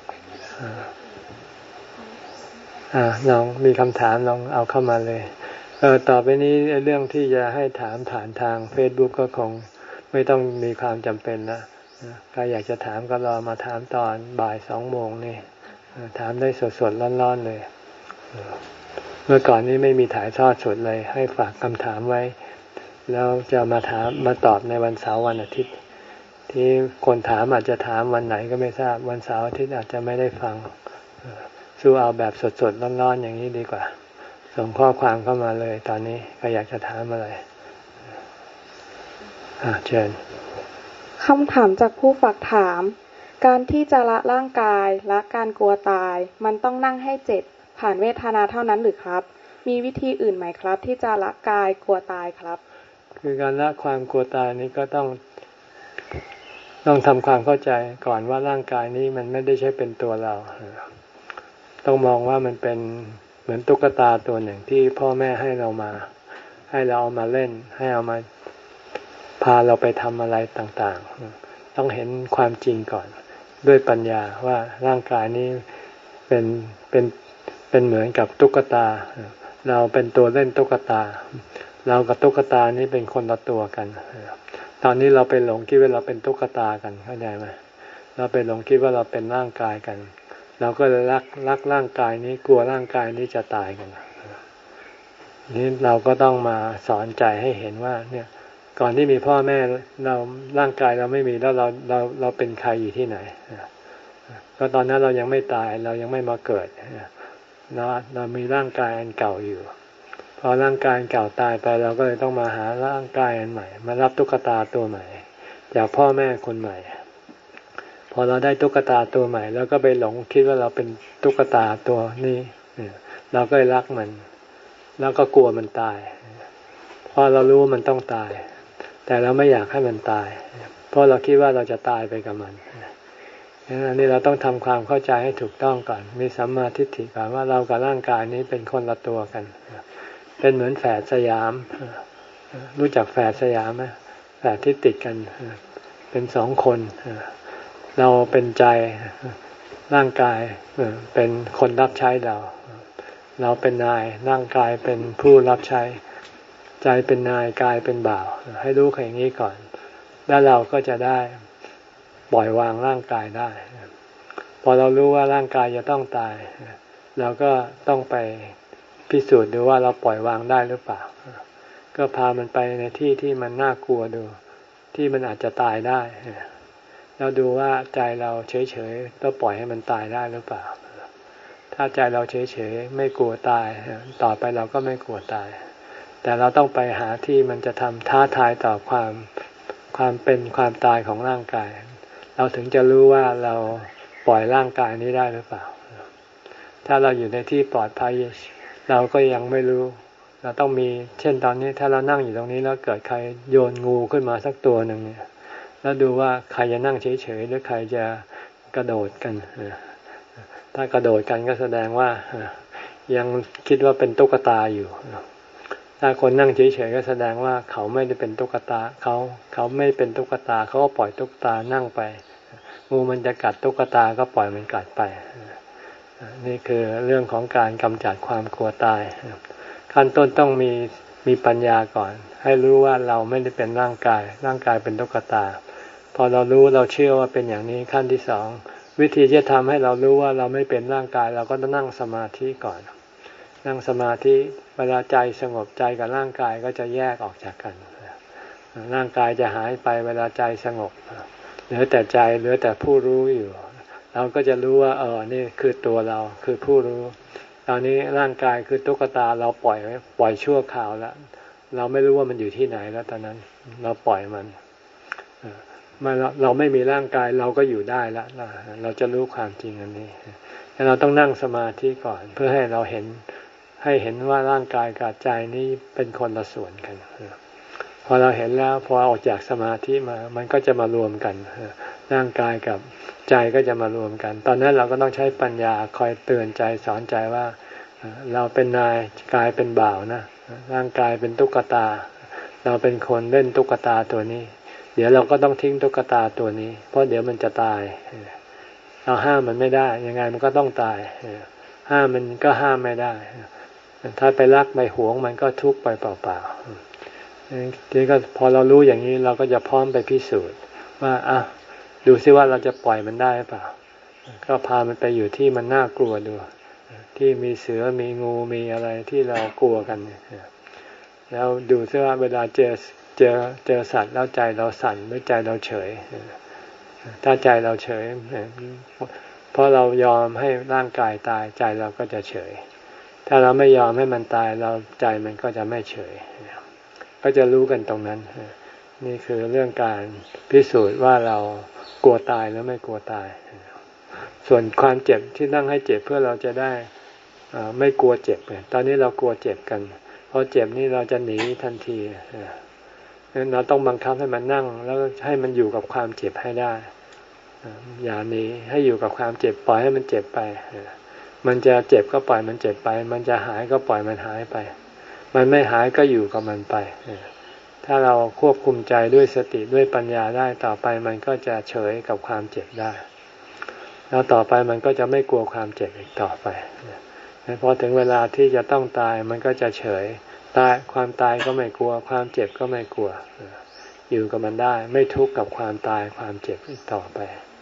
Speaker 1: อ่าลองมีคำถามลองเอาเข้ามาเลยเออต่อไปนี้เรื่องที่จะให้ถามผ่านทาง Facebook ก็คงไม่ต้องมีความจำเป็นนะใครอยากจะถามก็รอมาถามตอนบ่ายสองโมงนี่ถามได้สดๆร้อนๆเลยเมื่อก่อนนี้ไม่มีถ่ายทอดสดเลยให้ฝากคำถามไว้แล้วจะมาถามมาตอบในวันเสาร์วันอาทิตย์ที่คนถามอาจจะถามวันไหนก็ไม่ทราบวันเสาร์อาทิตย์อาจจะไม่ได้ฟังสู้เอาแบบสดๆร้อนๆอย่างนี้ดีกว่าส่งข้อความเข้ามาเลยตอนนี้ก็อยากจะถามอะไรอ่าเชิญ
Speaker 3: คำถามจากผู้ฝากถามการที่จะละร่างกายละการกลัวตายมันต้องนั่งให้เจ็บผ่านเวทนาเท่านั้นหรือครับมีวิธีอื่นไหมครับที่จะละกายกลัวตายครับ
Speaker 1: คือการละความกลัวตายนี้ก็ต้องต้องทำความเข้าใจก่อนว่าร่างกายนี้มันไม่ได้ใช่เป็นตัวเราต้องมองว่ามันเป็นเหมือนตุ๊กตาตัวหนึ่งที่พ่อแม่ให้เรามาให้เราเอามาเล่นให้เอามาพาเราไปทำอะไรต่างๆต้องเห็นความจริงก่อนด้วยปัญญาว่าร่างกายนี้เป็นเป็นเป็นเหมือนกับตุ๊กตาเราเป็นตัวเล่นตุ๊กตาเรากับตุ๊กตานี้เป็นคนละตัวกันตอนนี้เราไปหลงคิดว่าเราเป็นตุ๊กตากันเข้าใจไหมเราไปหลงคิดว่าเราเป็นร่างกายกันเราก็เลยรักรักร่างกายนี้กลัวร่างกายนี้จะตายกันนี่เราก็ต้องมาสอนใจให้เห็นว่าเนี่ยก่อนที่มีพ่อแม่เราร่างกายเราไม่มีแล้วเราเราเราเป็นใครอยู่ที่ไหนก็ตอนนั้นเรายังไม่ตายเรายังไม่มาเกิดเราเรามีร่างกายอันเก่าอยู่พอร่างกายเก่าตายไปเราก็เลยต้องมาหาร่างกายอันใหม่มารับตุ๊กตาตัวใหม่จากพ่อแม่คนใหม่พอเราได้ตุ๊กตาตัวใหม่แล้วก็ไปหลงคิดว่าเราเป็นตุ๊กตาตัวนี้เราก็เลยรักมันแล้วก็กลัวมันตายเพราะเรารู้ว่ามันต้องตายแต่เราไม่อยากให้มันตายเพราะเราคิดว่าเราจะตายไปกับมันอันนี้เราต้องทำความเข้าใจให้ถูกต้องก่อนมีสัมมาทิฏฐิก่อนว่าเรากับร่างกายนี้เป็นคนละตัวกันเป็นเหมือนแฝดสยามรู้จักแฝดสยามไหมแฝดที่ติดกันเป็นสองคนเราเป็นใจร่างกายเป็นคนรับใช้เราเราเป็นนายร่างกายเป็นผู้รับใช้ใจเป็นนายกายเป็นบ่าวให้รู้อย่างนี้ก่อนแล้วเราก็จะได้ปล่อยวางร่างกายได้พอเรารู้ว่าร่างกายจะต้องตายเราก็ต้องไปพิสูจน์ดูว่าเราปล่อยวางได้หรือเปล่าก็พามันไปในที่ที่มันน่ากลัวดูที่มันอาจจะตายได้เราดูว่าใจเราเฉยๆต้องปล่อยให้มันตายได้หรือเปล่าถ้าใจเราเฉยๆไม่กลัวตายต่อไปเราก็ไม่กลัวตายแต่เราต้องไปหาที่มันจะทำท้าทายต่อความความเป็นความตายของร่างกายเราถึงจะรู้ว่าเราปล่อยร่างกายนี้ได้หรือเปล่าถ้าเราอยู่ในที่ปลอดภัยเราก็ยังไม่รู้เราต้องมีเช่นตอนนี้ถ้าเรานั่งอยู่ตรงนี้แล้วเกิดใครโยนงูขึ้นมาสักตัวหนึ่งเนี่ยแล้วดูว่าใครจะนั่งเฉยๆหรือใครจะกระโดดกันถ้ากระโดดกันก็แสดงว่ายังคิดว่าเป็นตุ๊กตาอยู่ถ้าคนนั่งเฉยๆก็แสดงว่าเขาไม่ได้เป็นตุ๊กตาเขาเขาไม่เป็นตุ๊กตาเขาก็ปล่อยตุ๊กตานั่งไปงูมันจะกัดตุ๊กตาก็ปล่อยมันกัดไปนี่คือเรื่องของการกำจัดความกลัวตายขั้นต้นต้องมีมีปัญญาก่อนให้รู้ว่าเราไม่ได้เป็นร่างกายร่างกายเป็นตุ๊กตาพอเรารู้เราเชื่อว่าเป็นอย่างนี้ขั้นที่สองวิธีที่จะทำให้เรารู้ว่าเราไม่เป็นร่างกายเราก็ต้องนั่งสมาธิก่อนนั่งสมาธิเวลาใจสงบใจกับร่างกายก็จะแยกออกจากกันร่างกายจะหายไปเวลาใจสงบเหลือแต่ใจเหลือแต่ผู้รู้อยู่เราก็จะรู้ว่าเออนี่คือตัวเราคือผู้รู้ตอนนี้ร่างกายคือตุ๊กตาเราปล่อยไว้ปล่อยชั่วคราวแล้วเราไม่รู้ว่ามันอยู่ที่ไหนแล้วตอนนั้นเราปล่อยมันเมื่อเราไม่มีร่างกายเราก็อยู่ได้แล้วเราจะรู้ความจริงอันนี้แต่เราต้องนั่งสมาธิก่อนเพื่อให้เราเห็นให้เห็นว่าร่างกายกับใจนี้เป็นคนละส่วนกันพอเราเห็นแล้วพอออกจากสมาธิมามันก็จะมารวมกันร่างกายกับใจก็จะมารวมกันตอนนั้นเราก็ต้องใช้ปัญญาคอยเตือนใจสอนใจว่าเราเป็นนายกายเป็นบ่าวนะร่างกายเป็นตุ๊กตาเราเป็นคนเล่นตุ๊กตาตัวนี้เดี๋ยวเราก็ต้องทิ้งตุ๊กตาตัวนี้เพราะเดี๋ยวมันจะตายเราห้ามมันไม่ได้ยังไงมันก็ต้องตายห้ามมันก็ห้ามไม่ได้ถ้าไปรักไปหวงมันก็ทุกข์ไปเปล่าๆทีนี้ก็พอเรารู้อย่างนี้เราก็จะพร้อมไปพิสูจน์ว่าอ่ะดูซิว่าเราจะปล่อยมันได้หรือเปล่าก็พามันไปอยู่ที่มันน่ากลัวดูที่มีเสือมีงูมีอะไรที่เรากลัวกันแล้วดูซิว่าเวลาเจอเจอเจอสัตว์แล้วใจเราสั่นหรือใจเราเฉยถ้าใจเราเฉยเพราะเรายอมให้ร่างกายตายใจเราก็จะเฉยถ้าเราไม่ยอมให้มันตายเราใจมันก็จะไม่เฉยก็จะรู้กันตรงนั้นนี่คือเรื่องการพิสูจน์ว่าเรากลัวตายหรือไม่กลัวตายส่วนความเจ็บที่นั่งให้เจ็บเพื่อเราจะได้ไม่กลัวเจ็บตอนนี้เรากลัวเจ็บกันเพราะเจ็บนี่เราจะหนีทันทีเราต้องบังคับให้มันนั่งแล้วให้มันอยู่กับความเจ็บให้ได้อย่าหนีให้อยู่กับความเจ็บปล่อยให้มันเจ็บไปมันจะเจ็บก็ปล่อยมันเจ็บไปมันจะหายก็ปล่อยมันหายไปมันไม่หายก็อยู่กับมันไปถ้าเราควบคุมใจด้วยสติด้วยปัญญาได้ต่อไปมันก็จะเฉยกับความเจ็บได้แล้วต่อไปมันก็จะไม่กลัวความเจ็บอีกต่อไปพอถึงเวลาที่จะต้องตายมันก็จะเฉยตายความตายก็ไม่กลัวความเจ็บก็ไม่กลัวอยู่กับมันได้ไม่ทุกข์กับความตายความเจ็บอีกต่อไป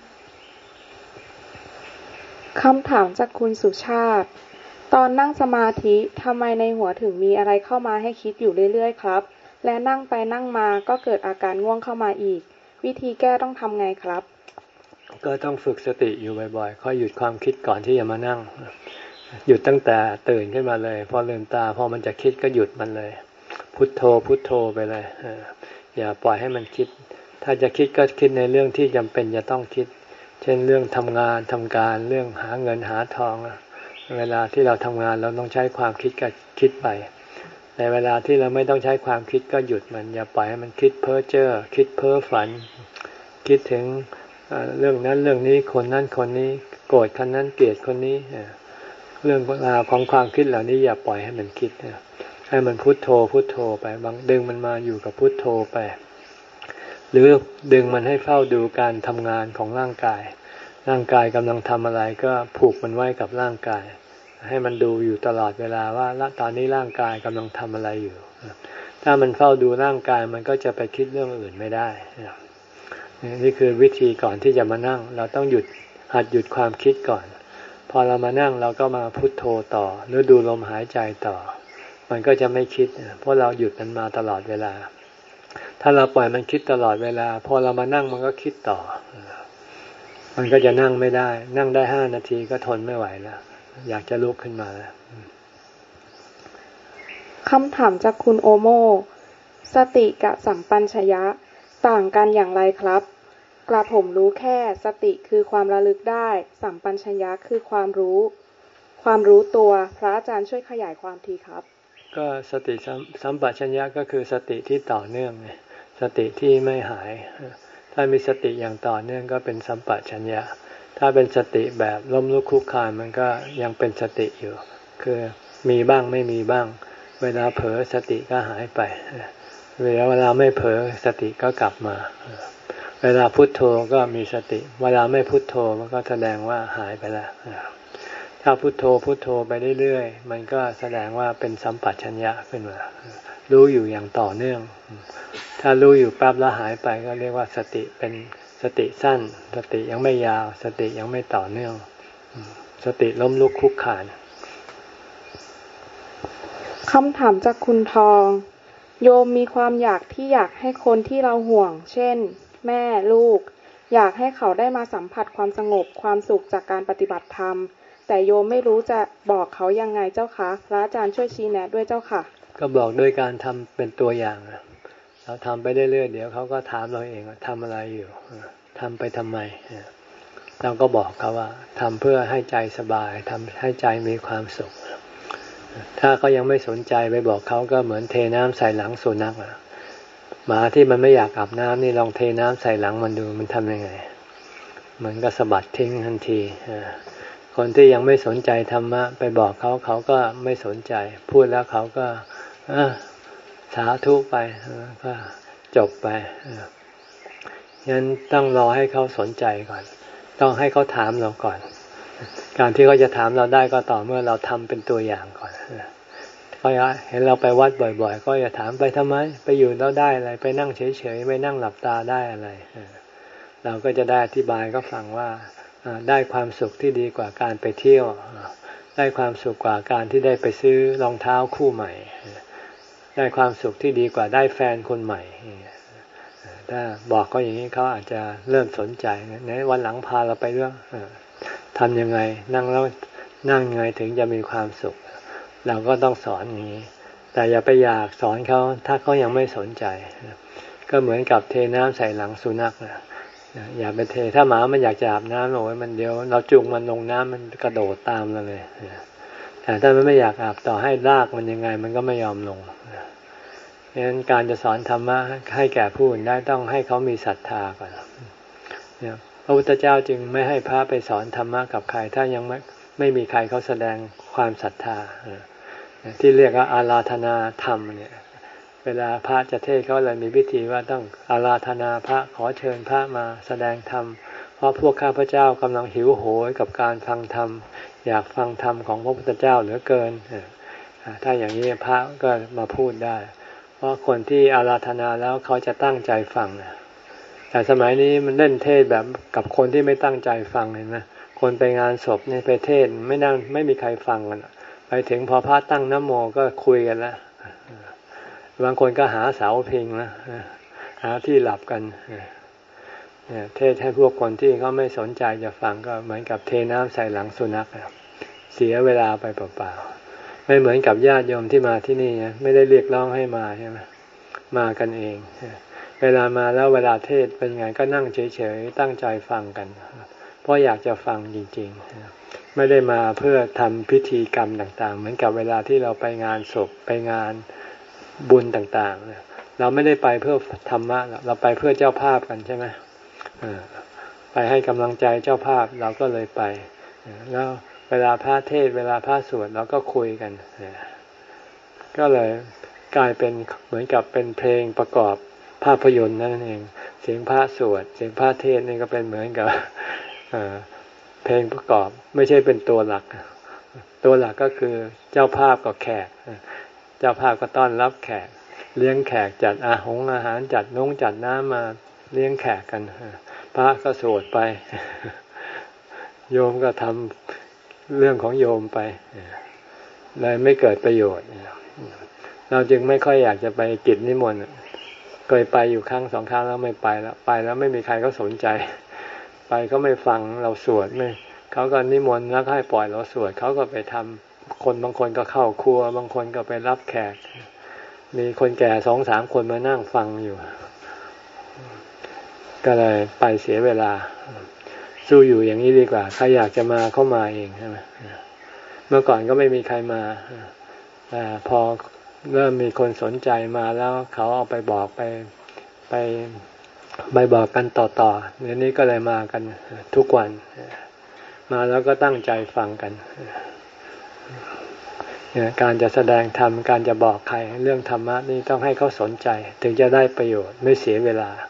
Speaker 3: คำถามจากคุณสุชาติตอนนั่งสมาธิทำไมในหัวถึงมีอะไรเข้ามาให้คิดอยู่เรื่อยๆครับและนั่งไปนั่งมาก็เกิดอาการง่วงเข้ามาอีกวิธีแก้ต้องทำไงครับ
Speaker 1: ก็ต้องฝึกสติอยู่บ่อยๆค่อยหยุดความคิดก่อนที่จะมานั่งหยุดตั้งแต่ตื่นขึ้นมาเลยพอลืมตาพอมันจะคิดก็หยุดมันเลยพุทโธพุทโธไปเลยอย่าปล่อยให้มันคิดถ้าจะคิดก็คิดในเรื่องที่จำเป็นจะต้องคิดเช่นเรื่องทำงานทำการเรื่องหาเงินหาทองเวลาที่เราทำงานเราต้องใช้ความคิดก็คิดไปในเวลาที่เราไม่ต้องใช้ความคิดก็หยุดมันอย่าปล่อยให้มันคิดเพ้อเจ้อคิดเพ้อฝันคิดถึงเรื่องนั้นเรื่องนี้คนนั้นคนนี้โกรธคนนั้นเกลียดคนนี้เรื่องราวของความคิดเหล่านี้อย่าปล่อยให้มันคิดให้มันพุทโธพุทโธไปบางดึงมันมาอยู่กับพุทโธไปหรือดึงมันให้เฝ้าดูการทำงานของร่างกายร่างกายกำลังทำอะไรก็ผูกมันไว้กับร่างกายให้มันดูอยู่ตลอดเวลาว่าตอนนี้ร่างกายกำลังทำอะไรอยู่ถ้ามันเฝ้าดูร่างกายมันก็จะไปคิดเรื่องอื่นไม่ได้นี่คือวิธีก่อนที่จะมานั่งเราต้องหยุดหัดหยุดความคิดก่อนพอเรามานั่งเราก็มาพุทโธต่อหรือดูลมหายใจต่อมันก็จะไม่คิดเพราะเราหยุดมันมาตลอดเวลาถ้าเราปล่อยมันคิดตลอดเวลาพอเรามานั่งมันก็คิดต่อมันก็จะนั่งไม่ได้นั่งได้ห้านาทีก็ทนไม่ไหวแล้วอยากจะลุกขึ้นมาแล้ว
Speaker 3: คำถามจากคุณโอโมสติกับสัมปัญชยะต่างกันอย่างไรครับกระผมรู้แค่สติคือความระลึกได้สัมปัญชยะคือความรู้ความรู้ตัวพระอาจารย์ช่วยขยายความทีครับ
Speaker 1: ก็สติสัมปชัญญะก็คือสติที่ต่อเนื่องไงสติที่ไม่หายถ้ามีสติอย่างต่อเนื่องก็เป็นสัมปชัญญะถ้าเป็นสติแบบล้มลุกคลุกคลานมันก็ยังเป็นสติอยู่คือมีบ้างไม่มีบ้างเวลาเผลอสติก็หายไปเวลาเวลาไม่เผลอสติก็กลับมาเวลาพุทโธก็มีสติเวลาไม่พุทโธมันก็แสดงว่าหายไปแล้วถ้าพุทโธพุทโธไปเรื่อยๆมันก็แสดงว่าเป็นสัมปชัญญะขึ้นมารู้อยู่อย่างต่อเนื่องถ้ารู้อยู่แป๊บแล้วหายไปก็เรียกว่าสติเป็นสติสั้นสติยังไม่ยาวสติยังไม่ต่อเนื่องสติล้มลุกคลุกคลาน
Speaker 3: คำถามจากคุณทองโยมมีความอยากที่อยากให้คนที่เราห่วงเช่นแม่ลูกอยากให้เขาได้มาสัมผัสความสงบความสุขจากการปฏิบัติธรรมแต่โยมไม่รู้จะบอกเขายังไงเจ้าคะพระอาจารย์ช่วยชี้แนะด้วยเจ้าค่ะ
Speaker 1: ก็บอกโดยการทำเป็นตัวอย่างเราทำไปเรื่อยๆเดี๋ยวเขาก็ถามเราเองว่าทำอะไรอยู่ทำไปทำไมเราก็บอกเขาว่าทำเพื่อให้ใจสบายทำให้ใจมีความสุขถ้าเขายังไม่สนใจไปบอกเขาก็เหมือนเทน้ำใส่หลังสุนัขหมาที่มันไม่อยากอาบน้ำนี่ลองเทน้ำใส่หลังมันดูมันทำยังไงมันก็สะบัดทิ้งทันทีคนที่ยังไม่สนใจธรรมะไปบอกเขาเขาก็ไม่สนใจพูดแล้วเขาก็สาธุไปก็จบไปงั้นต้องรอให้เขาสนใจก่อนต้องให้เขาถามเราก่อนการที่เขาจะถามเราได้ก็ต่อเมื่อเราทำเป็นตัวอย่างก่อนก็เห็นเราไปวัดบ่อยๆก็อย่าถามไปทำไมไปอยู่แล้วได้อะไรไปนั่งเฉยๆไปนั่งหลับตาได้อะไรเราก็จะได้อธิบายก็ฟังว่าได้ความสุขที่ดีกว่าการไปเที่ยวได้ความสุขกว่าการที่ได้ไปซื้อรองเท้าคู่ใหม่ได้ความสุขที่ดีกว่าได้แฟนคนใหม่ถ้าบอกเขาอย่างนี้เขาอาจจะเริ่มสนใจในวันหลังพาเราไปเรื่องทำยังไงนั่งแล้วนั่งยังไงถึงจะมีความสุขเราก็ต้องสอนอย่างนี้แต่อย่าไปอยากสอนเขาถ้าเขายังไม่สนใจก็เหมือนกับเทน้ำใส่หลังสุนัขนะอย่าไปเทถ้าหมามันอยากจะอาบน้ำโอ้ยมันเดี๋ยวเราจูงมันลงน้ำมันกระโดดตามเราเลยแต่ถ้ามันไม่อยากอาบต่อให้ลากมันยังไงมันก็ไม่ยอมลงเพราะฉะนั้นการจะสอนธรรมะให้แก่ผู้อื่นได้ต้องให้เขามีศรัทธาก่อนพระพุทธเจ้าจึงไม่ให้พระไปสอนธรรมะกับใครถ้ายังไม่ไม่มีใครเขาแสดงความศรัทธาที่เรียกว่าอาราธนาธรรมเนี่ยเวลาพระจะเทศเขาเลยมีพิธีว่าต้องอาราธนาพระขอเชิญพระมาแสดงธรรมเพราะพวกข้าพเจ้ากำลังหิวโหยกับการฟังธรรมอยากฟังธรรมของพระพุทธเจ้าเหลือเกินถ้าอย่างนี้พระก็มาพูดได้เพราะคนที่อาราธนาแล้วเขาจะตั้งใจฟังแต่สมัยนี้มันเล่นเทศแบบกับคนที่ไม่ตั้งใจฟังเห็นไหมคนไปงานศพเนี่ยไปเทศไม่นั่งไม่มีใครฟังกันไปถึงพอพระตั้งนะโมก็คุยกันแล้วบางคนก็หาเสาพิงนะหาที่หลับกันเทศให้พวกคนที่เขาไม่สนใจจะฟังก็เหมือนกับเทน้ำใส่หลังสุนัขเสียเวลาไปเปล่าๆไม่เหมือนกับญาติโยมที่มาที่นี่ไม่ได้เรียกร้องให้มาใช่ไหมมากันเองเวลามาแล้วเวลาเทศเป็นไงก็นั่งเฉยๆตั้งใจฟังกันเพราะอยากจะฟังจริงๆไม่ได้มาเพื่อทำพิธีกรรมต่างๆเหมือนกับเวลาที่เราไปงานศพไปงานบุญต่างๆเราไม่ได้ไปเพื่อธรรมะเราไปเพื่อเจ้าภาพกันใช่ไหมไปให้กำลังใจเจ้าภาพเราก็เลยไปแล้วเวลาพระเทศเวลาพระสวดเราก็คุยกันก็เลยกลายเป็นเหมือนกับเป็นเพลงประกอบภาพยนตร์นั่นเองเสียงพระสวดเสียงพระเทศนี่ก็เป็นเหมือนกับเพลงประกอบไม่ใช่เป็นตัวหลักตัวหลักก็คือเจ้าภาพกับแขกเจ้าภาพก็ต้อนรับแขกเลี้ยงแขกจัดอาหงอาหารจัดน้องจัดน้ำมาเลี้ยงแขกกันพระก็สวดไปโยมก็ทำเรื่องของโยมไปเลยไม่เกิดประโยชน์เราจึงไม่ค่อยอยากจะไปกิจนิมนต์เคยไปอยู่ครั้งสองครั้งแล้วไม่ไปแล้วไปแล้วไม่มีใครก็สนใจไปก็ไม่ฟังเราสวดไม่เขาก็นิมนต์แล้วให้ปล่อยเราสวดเขาก็ไปทำคนบางคนก็เข้าครัวบางคนก็ไปรับแขกมีคนแก่สองสามคนมานั่งฟังอยู่ก็เลยไปเสียเวลาสู้อยู่อย่างนี้ดีกว่าใครอยากจะมาเข้ามาเองใช่ไหมเมื่อก่อนก็ไม่มีใครมาแต่พอเริ่มมีคนสนใจมาแล้วเขาเอาไปบอกไปไปไปบอกกันต่อๆเดี๋ยวนี้ก็เลยมากันทุกวันมาแล้วก็ตั้งใจฟังกันการจะแสดงธรรมการจะบอกใครเรื่องธรรมะนี่ต้องให้เขาสนใจถึงจะได้ประโยชน์ไม่เสียเวลา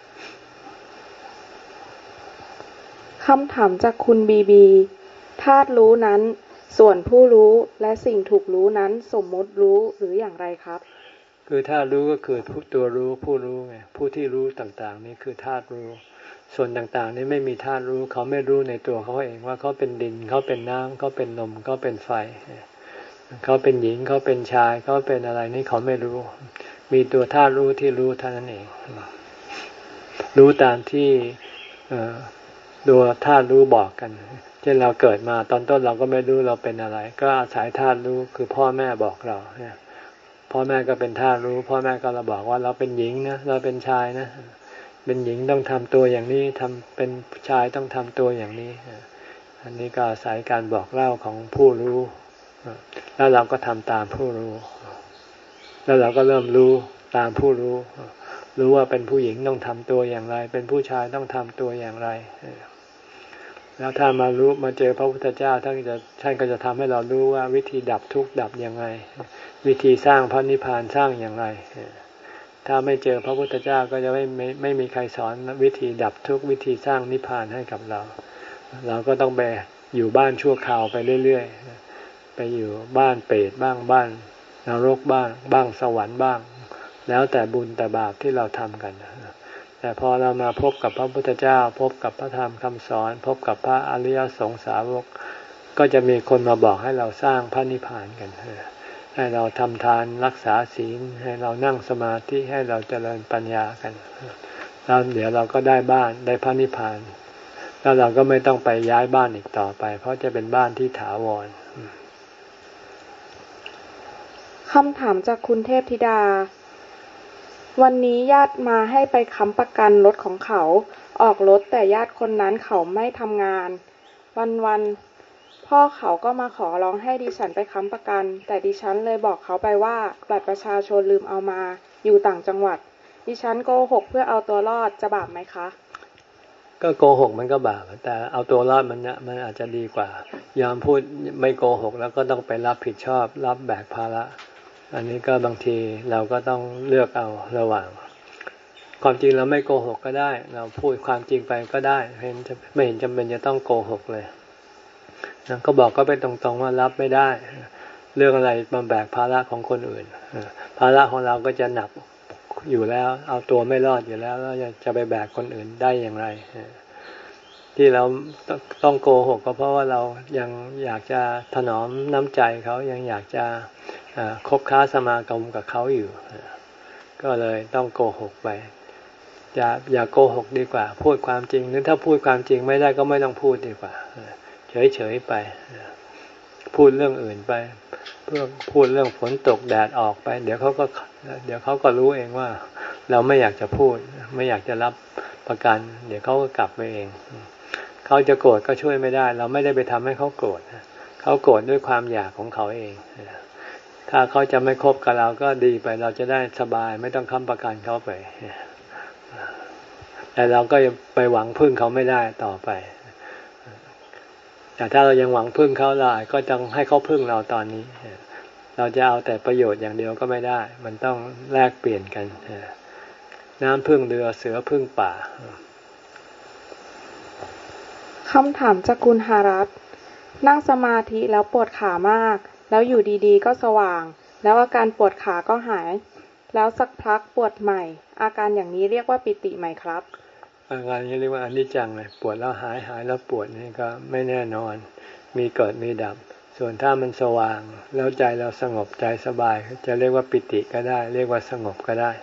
Speaker 3: คำถามจากคุณบีบีธาตุรู้นั้นส่วนผู้รู้และสิ่งถูกรู้นั้นสมมติรู้หรืออย่างไรครับ
Speaker 1: คือธาตุรู้ก็คือผู้ตัวรู้ผู้รู้ไงผู้ที่รู้ต่างๆนี่คือธาตุรู้ส่วนต่างๆนี่ไม่มีธาตุรู้เขาไม่รู้ในตัวเขาเองว่าเขาเป็นดินเขาเป็นน้ำเขาเป็นลมเขาเป็นไฟเขาเป็นหญิงเขาเป็นชายเขาเป็นอะไรนี่เขาไม่รู้มีตัวธาตุรู้ที่รู้เท่านั้นเองรู้ตามที่ตัวธาตุรู้บอกกันเช่นเราเกิดมาตอนต้นเราก็ไม่รู้เราเป็นอะไรก็อาศัยธาตุรู้คือพ่อแม่บอกเราเนี่ยพ่อแม่ก็เป็นธาตุรู้พ่อแม่ก็เราบอกว่าเราเป็นหญิงนะเราเป็นชายนะเป็นหญิงต้องทำตัวอย่างนี้ทำเป็นชายต้องทำตัวอย่างนี้อันนี้ก็อาศัยการบอกเล่าของผู้รู้แล้วเราก็ทำตามผู้รู้แล้วเราก็เริ่มรู้ตามผู้รู้รู้ว่าเป็นผู้หญิงต้องทำตัวอย่างไรเป็นผู้ชายต้องทำตัวอย่างไรแล้วถ้ามารู้มาเจอพระพุทธเจ้าท่านจะท่านก็จะทำให้เรารู้ว่าวิธีดับทุกข์ดับอย่างไรวิธีสร้างพระนิพพานสร้างอย่างไรถ้าไม่เจอพระพุทธเจ้าก็จะไม่ไม่ไม่มีใครสอนวิธีดับทุกข์วิธีสร้างนิพพานให้กับเราเราก็ต้องไปอยู่บ้านชั่วคราวไปเรื่อยๆไปอยู่บ้านเปรตบ้างบ้านนรกบ้างบ้างสวรรค์บ้างแล้วแต่บุญแต่บาปที่เราทำกันแต่พอเรามาพบกับพระพุทธเจ้าพบกับพระธรรมคำสอนพบกับพระอริยสงสาวกก็จะมีคนมาบอกให้เราสร้างพระนิพพานกันให้เราทำทานรักษาศีลให้เรานั่งสมาธิให้เราเจริญปัญญากันแล้วเดี๋ยวเราก็ได้บ้านได้พระนิพพานแล้วเราก็ไม่ต้องไปย้ายบ้านอีกต่อไปเพราะจะเป็นบ้านที่ถาวร
Speaker 3: คำถามจากคุณเทพธิดาวันนี้ญาติมาให้ไปค้ำประกันรถของเขาออกรถแต่ญาติคนนั้นเขาไม่ทำงานวันๆพ่อเขาก็มาขอร้องให้ดิฉันไปค้ำประกันแต่ดิฉันเลยบอกเขาไปว่าบัตรประชาชนลืมเอามาอยู่ต่างจังหวัดดิฉันโกหกเพื่อเอาตัวรอดจะบาปไหมคะ
Speaker 1: ก็โกหกมันก็บาปแต่เอาตัวรอดมันมันอาจจะดีกว่ายอมพูดไม่โกหกแล้วก็ต้องไปรับผิดชอบรับแบกภาระอันนี้ก็บางทีเราก็ต้องเลือกเอาระหว่างความจริงเราไม่โกหกก็ได้เราพูดความจริงไปก็ได้เห็นไม่เห็นจำเป็นจะต้องโกหกเลยนะก็บอกก็ไปตรงๆว่ารับไม่ได้เรื่องอะไรมาแบกภาระของคนอื่นภาระของเราก็จะหนักอยู่แล้วเอาตัวไม่รอดอยู่แล้วแล้วจะไปแบกคนอื่นได้อย่างไรที่เราต้องโกหกก็เพราะว่าเรายังอยากจะถนอมน้ำใจเขายังอยากจะคบค้าสมาคมกับเขาอยู่ก็เลยต้องโกหกไปอย่าอย่าโกหกดีกว่าพูดความจริงหรือถ้าพูดความจริงไม่ได้ก็ไม่ต้องพูดดีกว่าเฉยๆไปพูดเรื่องอื่นไปเพื่อพูดเรื่องฝนตกแดดออกไปเดี๋ยวเขาก็เดี๋ยวเขาก็รู้เองว่าเราไม่อยากจะพูดไม่อยากจะรับประกันเดี๋ยวเขาก็กลับไปเองเขาจะโกรธก็ช่วยไม่ได้เราไม่ได้ไปทำให้เขาโกรธเขาโกรธด้วยความอยากของเขาเองถ้าเขาจะไม่คบกับเราก็ดีไปเราจะได้สบายไม่ต้องค้ำประกันเขาไปแต่เราก็ไปหวังพึ่งเขาไม่ได้ต่อไปแต่ถ้าเรายังหวังพึ่งเขาเราก็ต้องให้เขาพึ่งเราตอนนี้เราจะเอาแต่ประโยชน์อย่างเดียวก็ไม่ได้มันต้องแลกเปลี่ยนกันน้ำพึ่งเรือเสือพึ่งป่า
Speaker 3: คำถามจากคุณหารัตน์นั่งสมาธิแล้วปวดขามากแล้วอยู่ดีๆก็สว่างแล้วอาการปวดขาก็หายแล้วสักพักปวดใหม่อาการอย่างนี้เรียกว่าปิติไหมครับ
Speaker 1: อาการนี้เรียกว่าอนิจจังเลยปวดแล้วหายหายแล้วปวดนี่ก็ไม่แน่นอนมีเกิดมีดับส่วนถ้ามันสว่างแล้วใจเราสงบใจสบายจะเรียกว่าปิติก็ได้เรียกว่าสงบก็ได้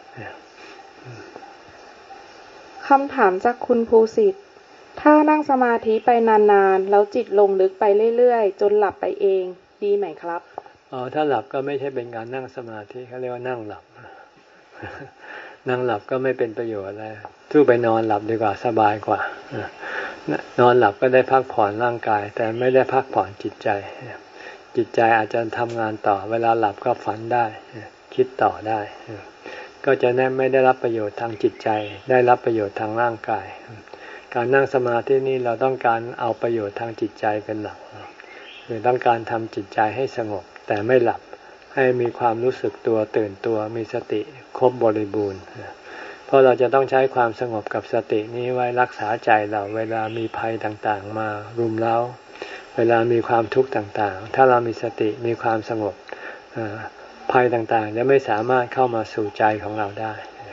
Speaker 3: คำถามจากคุณภูสิทธิ์ถ้านั่งสมาธิไปนานๆแล้วจิตลงลึกไปเรื่อยๆจนหลับไปเองดีไหมครับ
Speaker 1: อ๋อถ้าหลับก็ไม่ใช่เป็นการนั่งสมาธิเขาเรียกว่านั่งหลับนั่งหลับก็ไม่เป็นประโยชน์อะไรสู้ไปนอนหลับดีกว่าสบายกว่านอนหลับก็ได้พักผ่อนร่างกายแต่ไม่ได้พักผ่อนจิตใจจิตใจอาจจะทำงานต่อเวลาหลับก็ฝันได้คิดต่อได้ก็จะไม่ได้รับประโยชน์ทางจิตใจได้รับประโยชน์ทางร่างกายการนั่งสมาธินี่เราต้องการเอาประโยชน์ทางจิตใจเป็นหลักคือต้องการทำจิตใจให้สงบแต่ไม่หลับให้มีความรู้สึกตัวตื่นตัวมีสติครบบริบูรณ์เพราะเราจะต้องใช้ความสงบกับสตินี้ไว้รักษาใจเราเวลามีภัยต่างๆมารุมเร้าเวลามีความทุกข์ต่างๆถ้าเรามีสติมีความสงบภัยต่างๆจะไม่สามารถเข้ามาสู่ใจของเราได้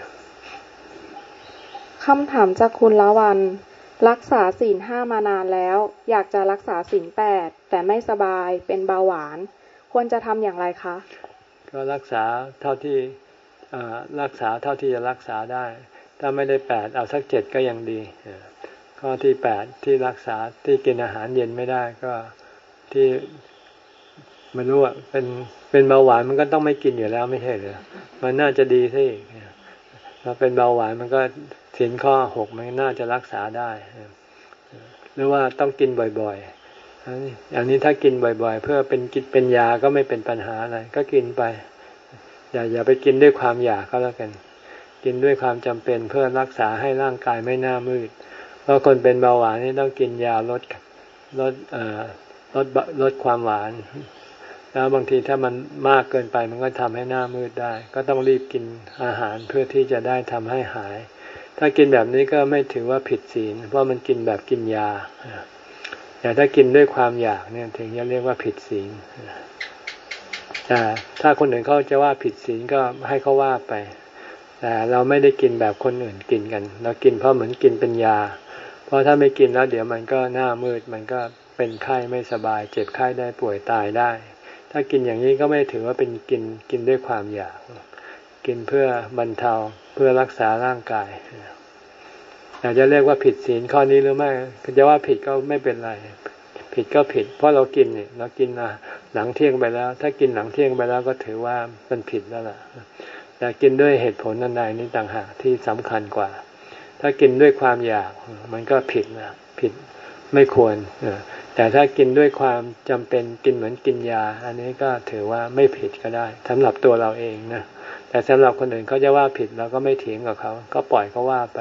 Speaker 3: คำถามจากคุณละวันรักษาศีลห้ามานานแล้วอยากจะรักษาศีลแปดแต่ไม่สบายเป็นเบาหวานควรจะทำอย่างไรคะ
Speaker 1: ก็รักษาเท่าที่รักษาเท่าที่จะรักษาได้ถ้าไม่ได้แปดเอาสักเจ็ดก็ยังดีข้อที่แปดที่รักษาที่กินอาหารเย็นไม่ได้ก็ที่ไม่รู้อ่ะเป็นเป็นเบาหวานมันก็ต้องไม่กินอยู่แล้วไม่ใช่เหรอมันน่าจะดีสิถ้าเป็นเบาหวานมันก็ศีลข้อหกมันน่าจะรักษาได้หรือว่าต้องกินบ่อยๆอย่างนี้ถ้ากินบ่อยๆเพื่อเป็นกินเป็นยาก็ไม่เป็นปัญหาอะไรก็กินไปอย่าอย่าไปกินด้วยความอยากก็แล้วกันกินด้วยความจำเป็นเพื่อรักษาให้ร่างกายไม่หน้ามืดเพราะคนเป็นเบาหวานนี่ต้องกินยาลดลดเอ่อลดลดความหวานแล้วบางทีถ้ามันมากเกินไปมันก็ทำให้หน้ามืดได้ก็ต้องรีบกินอาหารเพื่อที่จะได้ทำให้หายถ้ากินแบบนี้ก็ไม่ถือว่าผิดศีลเพราะมันกินแบบกินยาแต่ถ้ากินด้วยความอยากเนี่ยถึงจะเรียกว่าผิดศีลแต่ถ้าคนอื่นเขาจะว่าผิดศีลก็ให้เขาว่าไปแต่เราไม่ได้กินแบบคนอื่นกินกันเรากินเพราะเหมือนกินเป็นยาเพราะถ้าไม่กินแล้วเดี๋ยวมันก็หน้ามืดมันก็เป็นไข้ไม่สบายเจ็บไข้ได้ป่วยตายได้ถ้ากินอย่างนี้ก็ไม่ถือว่าเป็นกินกินด้วยความอยากกินเพื่อบรรเทาเพื่อรักษาร่างกายอยากจะเรียกว่าผิดศีลข้อนี้หรือไม่จะว่าผิดก็ไม่เป็นไรผิดก็ผิดเพราะเรากินเนี่ยเรากินหลังเที่ยงไปแล้วถ้ากินหลังเที่ยงไปแล้วก็ถือว่าเป็นผิดแล้วล่ะแต่กินด้วยเหตุผลนั้นใดนี่ต่างหากที่สำคัญกว่าถ้ากินด้วยความอยากมันก็ผิดนะผิดไม่ควรแต่ถ้ากินด้วยความจำเป็นกินเหมือนกินยาอันนี้ก็ถือว่าไม่ผิดก็ได้สำหรับตัวเราเองนะแต่สำหรับคนอื่นเขาจะว่าผิดเราก็ไม่เถียงกับเขาก็ปล่อยเขาว่าไป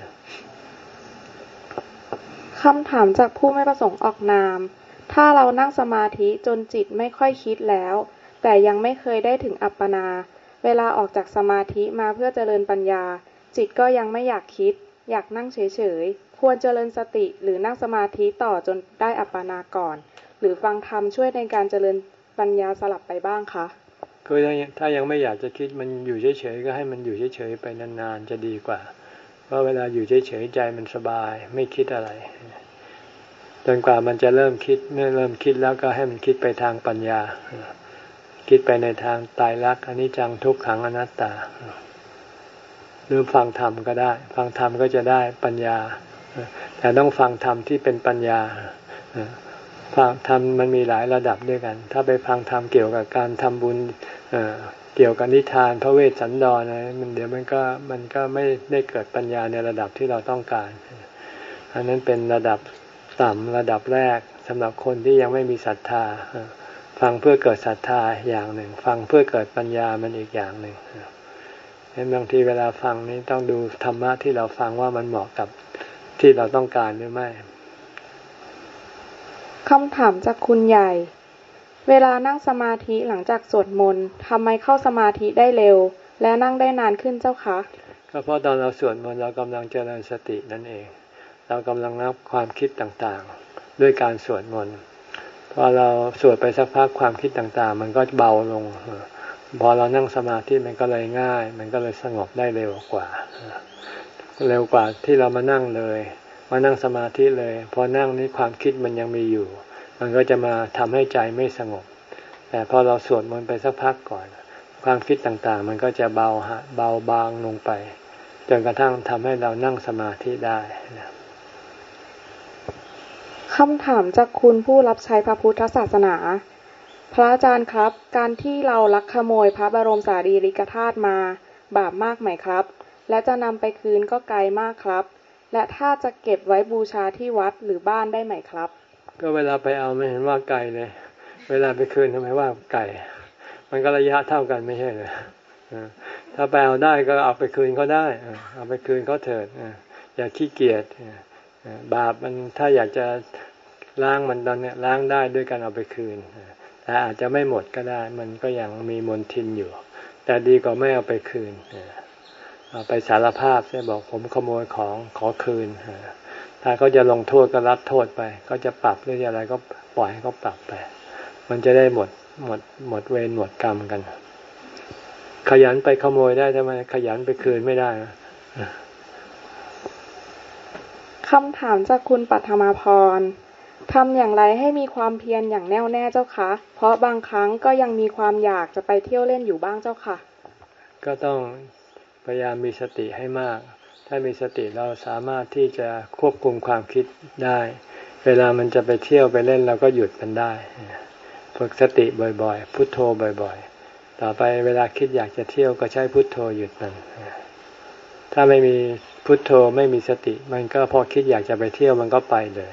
Speaker 3: คำถามจากผู้ไม่ประสงค์ออกนามถ้าเรานั่งสมาธิจนจิตไม่ค่อยคิดแล้วแต่ยังไม่เคยได้ถึงอัปปนาเวลาออกจากสมาธิมาเพื่อเจริญปัญญาจิตก็ยังไม่อยากคิดอยากนั่งเฉยๆควรเจริญสติหรือนั่งสมาธิต่อจนได้อัปปนาก่อนหรือฟังธรรมช่วยในการเจริญปัญญาสลับไปบ้างคะ
Speaker 1: คือถ้ายังไม่อยากจะคิดมันอยู่เฉยๆก็ให้มันอยู่เฉยๆไปนานๆจะดีกว่าเพราะเวลาอยู่เฉยๆใจมันสบายไม่คิดอะไรจนกว่ามันจะเริ่มคิดเมื่อเริ่มคิดแล้วก็ให้มันคิดไปทางปัญญาคิดไปในทางตายรักอนิจจังทุกขังอนัตตาหรือฟังธรรมก็ได้ฟังธรรมก็จะได้ปัญญาแต่ต้องฟังธรรมที่เป็นปัญญาฟังธรรมมันมีหลายระดับด้วยกันถ้าไปฟังธรรมเกี่ยวกับการทำบุญเกี่ยวกับนิทานพระเวสสันดรอะไรมันเดี๋ยวมันก็มันก็ไม่ได้เกิดปัญญาในระดับที่เราต้องการอันนั้นเป็นระดับต่ำระดับแรกสำหรับคนที่ยังไม่มีศรัทธาฟังเพื่อเกิดศรัทธาอย่างหนึ่งฟังเพื่อเกิดปัญญามันอีกอย่างหนึ่งเห็นบางทีเวลาฟังนี้ต้องดูธรรมะที่เราฟังว่ามันเหมาะกับที่เราต้องการหรือไม่
Speaker 3: คำถามจากคุณใหญ่เวลานั่งสมาธิหลังจากสวดมนต์ทำไมเข้าสมาธิได้เร็วและนั่งได้นานขึ้นเจ้าคะ
Speaker 1: ก็เพราะตอนเราสวดมนต์เรากำลังเจริญสตินั่นเองเรากำลังนับความคิดต่างๆด้วยการสวดมนต์พอเราสวดไปสักพักความคิดต่างๆมันก็เบาลงพอเรานั่งสมาธิมันก็เลยง่ายมันก็เลยสงบได้เร็วกว่าเร็วกว่าที่เรามานั่งเลยมานั่งสมาธิเลยพอนั่งนี้ความคิดมันยังมีอยู่มันก็จะมาทำให้ใจไม่สงบแต่พอเราสวดมนต์ไปสักพักก่อนความคิดต่างๆมันก็จะเบาฮะเบาบางลงไปจนกระทั่งทำให้เรานั่งสมาธิได้
Speaker 3: คำถามจากคุณผู้รับใช้พระพุทธศาสนาพระอาจารย์ครับการที่เราลักขโมยพระบรมสารีริกธาตุมาบาปมากไหมครับและจะนำไปคืนก็ไกลมากครับและถ้าจะเก็บไว้บูชาที่วัดหรือบ้านได้ไหมครับ
Speaker 1: ก็เวลาไปเอาไม่เห็นว่าไกลเลยเวลาไปคืนทำไมว่าไกลมันก็ระยะเท่ากันไม่ใช่เหรอถ้าไปเอาได้ก็เอาไปคืนเขาได้เอาไปคืนเขาเถิดอย่าขี้เกียจบาปมันถ้าอยากจะล้างมันตอนนี้ล้างได้ด้วยการเอาไปคืนแต่อาจจะไม่หมดก็ได้มันก็ยังมีมลทินอยู่แต่ดีกว่าไม่เอาไปคืนเอาไปสารภาพใช่บอกผมขโมยของขอคืนถ้าเขาจะลงโทษก็รับโทษไปเขาจะปรับหรืออะไรก็ปล่อยให้เขาปรับไปมันจะได้หมดหมดหมดเวรหมดกรรมกันขยันไปขโมยได้ทำไมขยันไปคืนไม่ได้
Speaker 3: คำถามจากคุณปัทมาพรทำอย่างไรให้มีความเพียรอย่างแน่วแน่เจ้าคะเพราะบางครั้งก็ยังมีความอยากจะไปเที่ยวเล่นอยู่บ้างเจ้าค่ะ
Speaker 1: ก็ต้องพยายามมีสติให้มากถ้ามีสติเราสามารถที่จะควบคุมความคิดได้เวลามันจะไปเที่ยวไปเล่นเราก็หยุดมันได้ฝึกสติบ่อยๆพุทโธบ่อยๆต่อไปเวลาคิดอยากจะเที่ยวก็ใช้พุทโธหยุดมันถ้าไม่มีพุทโธไม่มีสติมันก็พอคิดอยากจะไปเที่ยวมันก็ไปเลย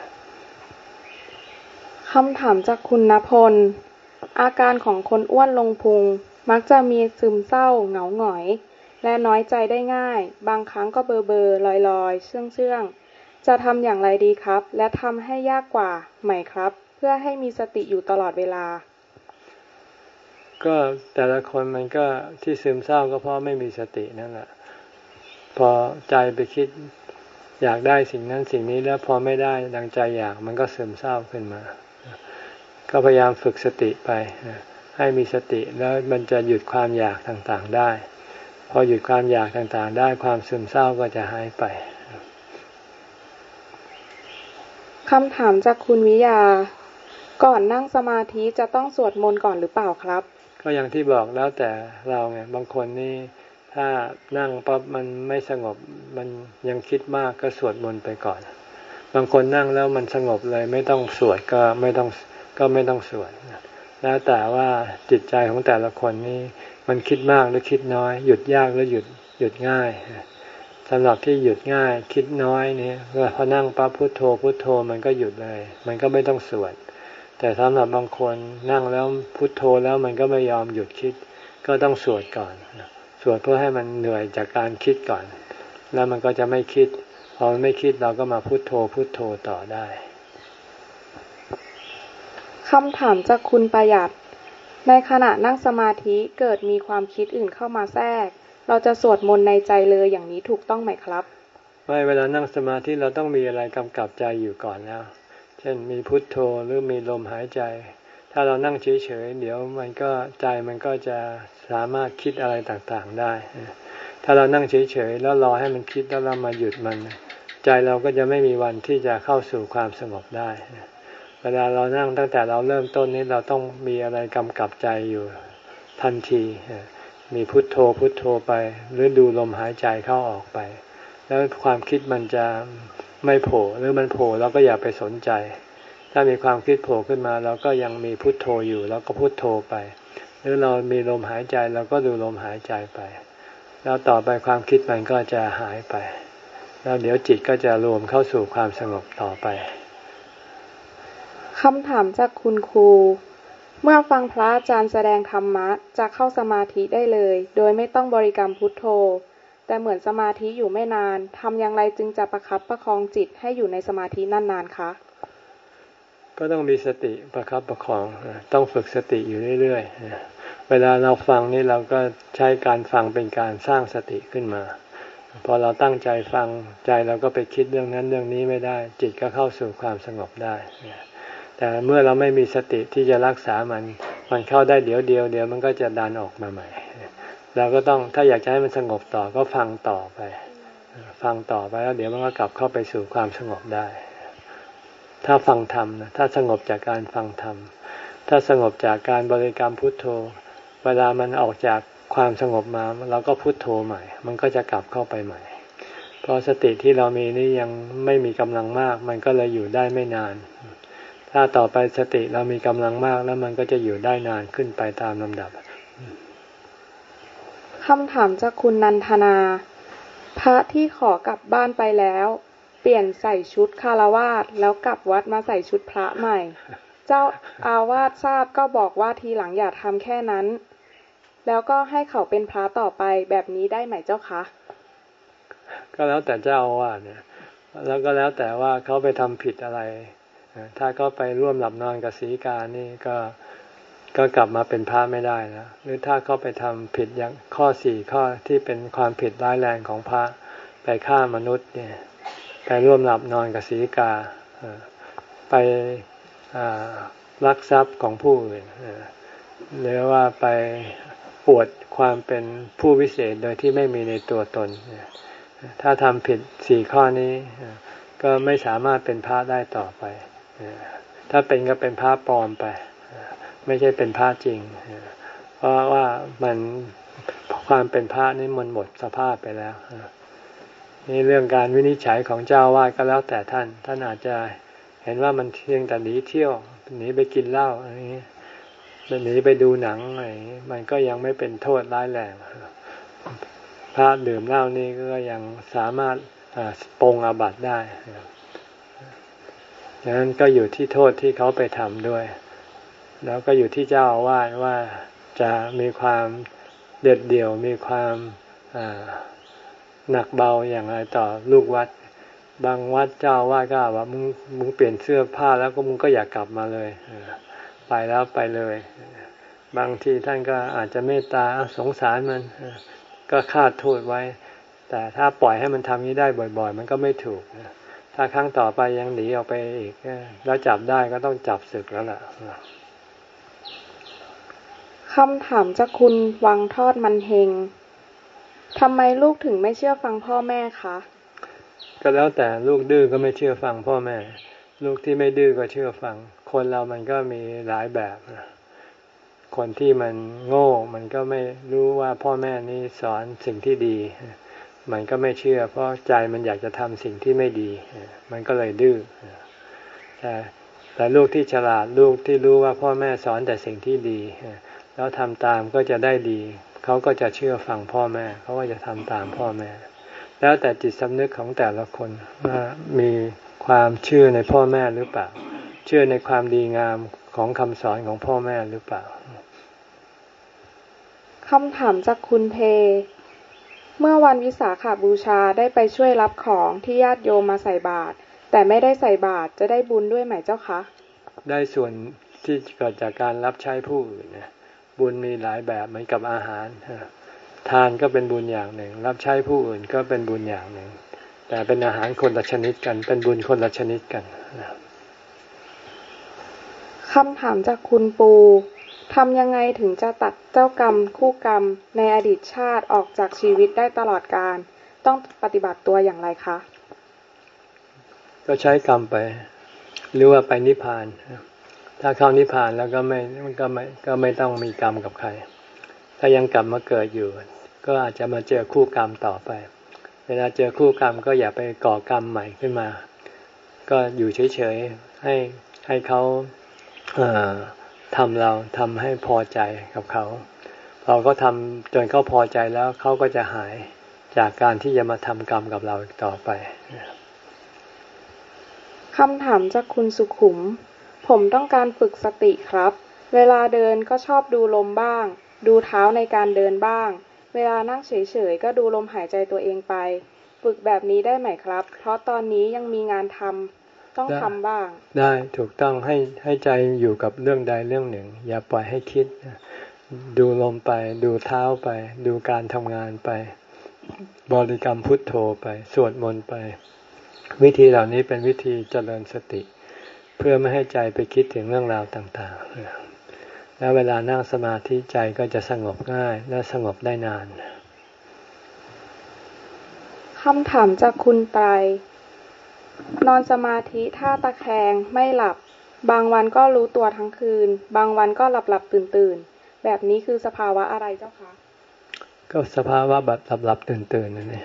Speaker 3: คำถามจากคุณณพลอาการของคนอ้วนลงพุงมักจะมีซึมเศร้าเหงาหงอยและน้อยใจได้ง่ายบางครั้งก็เบอเบอลอยลอยเชื่องเชื่องจะทำอย่างไรดีครับและทำให้ยากกว่าไหมครับเพื่อให้มีสติอยู่ตลอดเวลา
Speaker 1: ก็แต่ละคนมันก็ที่ซึมเศร้าก็เพราะไม่มีสตินั่นแหละพอใจไปคิดอยากได้สิ่งนั้นสิ่งนี้แล้วพอไม่ได้ดังใจอยากมันก็ซึมเศร้าขึ้นมาก็พยายามฝึกสติไปให้มีสติแล้วมันจะหยุดความอยากต่างๆได้พอหยุดความอยากต่างๆได้ความซึมเศร้าก็จะหายไป
Speaker 3: คำถามจากคุณวิยาก่อนนั่งสมาธิจะต้องสวดมนต์ก่อนหรือเปล่าครับ
Speaker 1: ก็อย่างที่บอกแล้วแต่เราไงบางคนนี่ถ้านั่งปั๊บมันไม่สงบมันยังคิดมากก็สวดมนต์ไปก่อนบางคนนั่งแล้วมันสงบเลยไม่ต้องสวดก็ไม่ต้องก็ไม่ต้องสวดแล้วแต่ว่าจิตใจของแต่ละคนนี่มันคิดมากหรือคิดน้อยหยุดยากหรือหยุดหยุดง่ายสำหรับที่หยุดง่ายคิดน้อยนี่พอนั่งปั๊บพุทโธพุทโธมันก็หยุดเลยมันก็ไม่ต้องสวดแต่สำหรับบางคนนั่งแล้วพุทโธแล้วมันก็ไม่ยอมหยุดคิดก็ต้องสวดก่อนสวดเพื่อให้มันเหนื่อยจากการคิดก่อนแล้วมันก็จะไม่คิดพอไม่คิดเราก็มาพุทโธพุทโธต่อได้
Speaker 3: คำถามจากคุณประหยัดในขณะนั่งสมาธิเกิดมีความคิดอื่นเข้ามาแทรกเราจะสวดมนต์ในใจเลยอย่างนี้ถูกต้องไหมครับ
Speaker 1: ไม่เวลานั่งสมาธิเราต้องมีอะไรกำกับใจอยู่ก่อนแล้วเช่นมีพุทโธหรือมีลมหายใจถ้าเรานั่งเฉยๆเดี๋ยวมันก็ใจมันก็จะสามารถคิดอะไรต่างๆได้ถ้าเรานั่งเฉยๆแล้วรอให้มันคิดแล้วเรามาหยุดมันใจเราก็จะไม่มีวันที่จะเข้าสู่ความสงบได้เวลาเรานั่งตั้งแต่เราเริ่มต้นนี้เราต้องมีอะไรกำกับใจอยู่ทันทีมีพุทโธพุทโธไปหรือดูลมหายใจเข้าออกไปแล้วความคิดมันจะไม่โผล่หรือมันโผล่เราก็อย่าไปสนใจถ้ามีความคิดโผล่ขึ้นมาเราก็ยังมีพุทโธอยู่แล้วก็พุทโธไปหรือเรามีลมหายใจเราก็ดูลมหายใจไปแล้วต่อไปความคิดมันก็จะหายไปแล้วเดี๋ยวจิตก็จะรวมเข้าสู่ความสงบต่อไป
Speaker 3: คำถามจากคุณครูเมื่อฟังพระอาจารย์แสดงธรรมะจะเข้าสมาธิได้เลยโดยไม่ต้องบริกรรมพุทโธแต่เหมือนสมาธิอยู่ไม่นานทำอย่างไรจึงจะประคับประคองจิตให้อยู่ในสมาธินานๆคะ
Speaker 1: ก็ต้องมีสติประคับประคองต้องฝึกสติอยู่เรื่อยๆเวลาเราฟังนี่เราก็ใช้การฟังเป็นการสร้างสติขึ้นมาพอเราตั้งใจฟังใจเราก็ไปคิดเรื่องนั้นเรื่องนี้ไม่ได้จิตก็เข้าสู่ความสงบได้แต่เมื่อเราไม่มีสติที่จะรักษามันมันเข้าได้เดี๋ยวเดียวเดี๋ยวมันก็จะดันออกมาใหม่เราก็ต้องถ้าอยากจะให้มันสงบต่อก็ฟังต่อไปฟังต่อไปแล้วเดี๋ยวมันก็กลับเข้าไปสู่ความสงบได้ถ้าฟังธรรมนะถ้าสงบจากการฟังธรรมถ้าสงบจากการบริกรรมพุทโธเวลามันออกจากความสงบมาเราก็พุทโธใหม่มันก็จะกลับเข้าไปใหม่เพราะสติที่เรามีนี่ยังไม่มีกำลังมากมันก็เลยอยู่ได้ไม่นานถ้าต่อไปสติเรามีกำลังมากแล้วมันก็จะอยู่ได้นานขึ้นไปตามลำดับ
Speaker 3: คำถามจากคุณนันทนาพระที่ขอกลับบ้านไปแล้วเปลี่ยนใส่ชุดคฤหัสถ์แล้วกลับวัดมาใส่ชุดพระใหม่เจ้าอาวาสทราบก็บอกว่าทีหลังอย่าทำแค่นั้นแล้วก็ให้เขาเป็นพระต่อไปแบบนี้ได้ไหมเจ้าคะ
Speaker 1: ก็แล้วแต่เจ้าอาวาสเนี่ยแล้วก็แล้วแต่ว่าเขาไปทำผิดอะไรถ้าเขาไปร่วมหลับนอนกับศรีกานี่ก็ก็กลับมาเป็นพระไม่ได้นะหรือถ้าเขาไปทำผิดอย่างข้อสี่ข้อที่เป็นความผิดร้ายแรงของพระไปฆ่ามนุษย์เนี่ยไปร่วมหลับนอนกับศรีกาไปลักทรัพย์ของผู้อื่นหรือว่าไปอวดความเป็นผู้วิเศษโดยที่ไม่มีในตัวตนถ้าทำผิดสี่ข้อนี้ก็ไม่สามารถเป็นพระได้ต่อไปถ้าเป็นก็เป็นพระปลอมไปไม่ใช่เป็นพระจริงเพราะว่ามันความเป็นพระนี่มันหมดสภาพไปแล้วนี่เรื่องการวินิจฉัยของเจ้าวาดก็แล้วแต่ท่านท่านอาจจะเห็นว่ามันเพียงแต่หนีเที่ยวหนีไปกินเหล้าอะไรอย่างนี้หนีไปดูหนังอะไรมันก็ยังไม่เป็นโทษร้ายแรงพระดื่มเหล้านี่ก็ยังสามารถปรงอาบัติได้ดังนั้นก็อยู่ที่โทษที่เขาไปทำด้วยแล้วก็อยู่ที่เจ้าอาวาสว่าจะมีความเด็ดเดี่ยวมีความหนักเบาอย่างไรต่อลูกวัดบางวัดเจ้าอาวาสก็ว่ามึงมึงเปลี่ยนเสื้อผ้าแล้วก็มึงก็อยากกลับมาเลยไปแล้วไปเลยบางทีท่านก็อาจจะเมตตาสงสารมันก็คาดโทษไว้แต่ถ้าปล่อยให้มันทำนี้ได้บ่อยๆมันก็ไม่ถูกถ้าครั้งต่อไปยังหนีออกไปอีกแล้วจับได้ก็ต้องจับศึกแล้วล่ะ
Speaker 3: คำถามจากคุณวังทอดมันเฮงทำไมลูกถึงไม่เชื่อฟังพ่อแม่คะ
Speaker 1: ก็แล้วแต่ลูกดื้อก็ไม่เชื่อฟังพ่อแม่ลูกที่ไม่ดื้อก็เชื่อฟังคนเรามันก็มีหลายแบบคนที่มันโง่มันก็ไม่รู้ว่าพ่อแม่นี่สอนสิ่งที่ดีมันก็ไม่เชื่อเพราะใจมันอยากจะทำสิ่งที่ไม่ดีมันก็เลยดื้อแต่แต่ลูกที่ฉลาดลูกที่รู้ว่าพ่อแม่สอนแต่สิ่งที่ดีแล้วทำตามก็จะได้ดีเขาก็จะเชื่อฟังพ่อแม่เขาก็จะทำตามพ่อแม่แล้วแต่จิตสำนึกของแต่ละคนว่ามีความเชื่อในพ่อแม่หรือเปล่าเชื่อในความดีงามของคำสอนของพ่อแม่หรือเปล่า
Speaker 3: คำถามจากคุณเพเมื่อวันวิสาขบูชาได้ไปช่วยรับของที่ญาติโยมมาใส่บาตรแต่ไม่ได้ใส่บาตรจะได้บุญด้วยไหมเจ้าคะ
Speaker 1: ได้ส่วนที่เกิดจากการรับใช้ผู้อื่นนะบุญมีหลายแบบเหมือนกับอาหารทานก็เป็นบุญอย่างหนึ่งรับใช้ผู้อื่นก็เป็นบุญอย่างหนึ่งแต่เป็นอาหารคนละชนิดกันเป็นบุญคนละชนิดกัน
Speaker 3: คำถามจากคุณปูทำยังไงถึงจะตัดเจ้ากรรมคู่กรรมในอดีตชาติออกจากชีวิตได้ตลอดกาลต้องปฏิบัติตัวอย่างไรคะ
Speaker 1: ก็ใช้กรรมไปหรือว่าไปนิพพานถ้าเข้านิพพานแล้วก็ไม่ก็ไม่ก็ไม่ต้องมีกรรมกับใครถ้ายังกลับมาเกิดอยู่ก็อาจจะมาเจอคู่กรรมต่อไปเวลาเจอคู่กรรมก็อย่าไปก่อกรรมใหม่ขึ้นมาก็อยู่เฉยๆให้ให้เขาเอ่อทำเราทำให้พอใจกับเขาเราก็ทำจนเขาพอใจแล้วเขาก็จะหายจากการที่จะมาทำกรรมกับเราอีกต่อไป
Speaker 3: คำถามจากคุณสุขุมผมต้องการฝึกสติครับเวลาเดินก็ชอบดูลมบ้างดูเท้าในการเดินบ้างเวลานั่งเฉยๆก็ดูลมหายใจตัวเองไปฝึกแบบนี้ได้ไหมครับเพราะตอนนี้ยังมีงานทำต้องทำบ้าง
Speaker 1: ได้ถูกต้องให้ให้ใจอยู่กับเรื่องใดเรื่องหนึ่งอย่าปล่อยให้คิดดูลมไปดูเท้าไปดูการทำงานไปบริกรรมพุทโธไปสวดมนต์ไปวิธีเหล่านี้เป็นวิธีเจริญสติเพื่อไม่ให้ใจไปคิดถึงเรื่องราวต่างๆแล้วเวลานั่งสมาธิใจก็จะสงบง่ายและสงบได้นาน
Speaker 3: คำถามจากคุณไตรนอนสมาธิท่าตะแคงไม่หลับบางวันก็รู้ตัวทั้งคืนบางวันก็หลับหลับตื่นตื่นแบบนี้คือสภาวะอะไรเจ้าคะ
Speaker 1: ก็สภาวะแบบหลับหลับตื่นตื่นนั่นเอง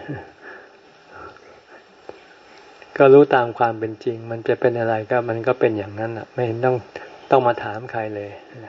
Speaker 1: ก็รู้ตามความเป็นจริงมันจะเป็นอะไรก็มันก็เป็นอย่างนั้นอ่ะไม่ต้องต้องมาถามใครเลย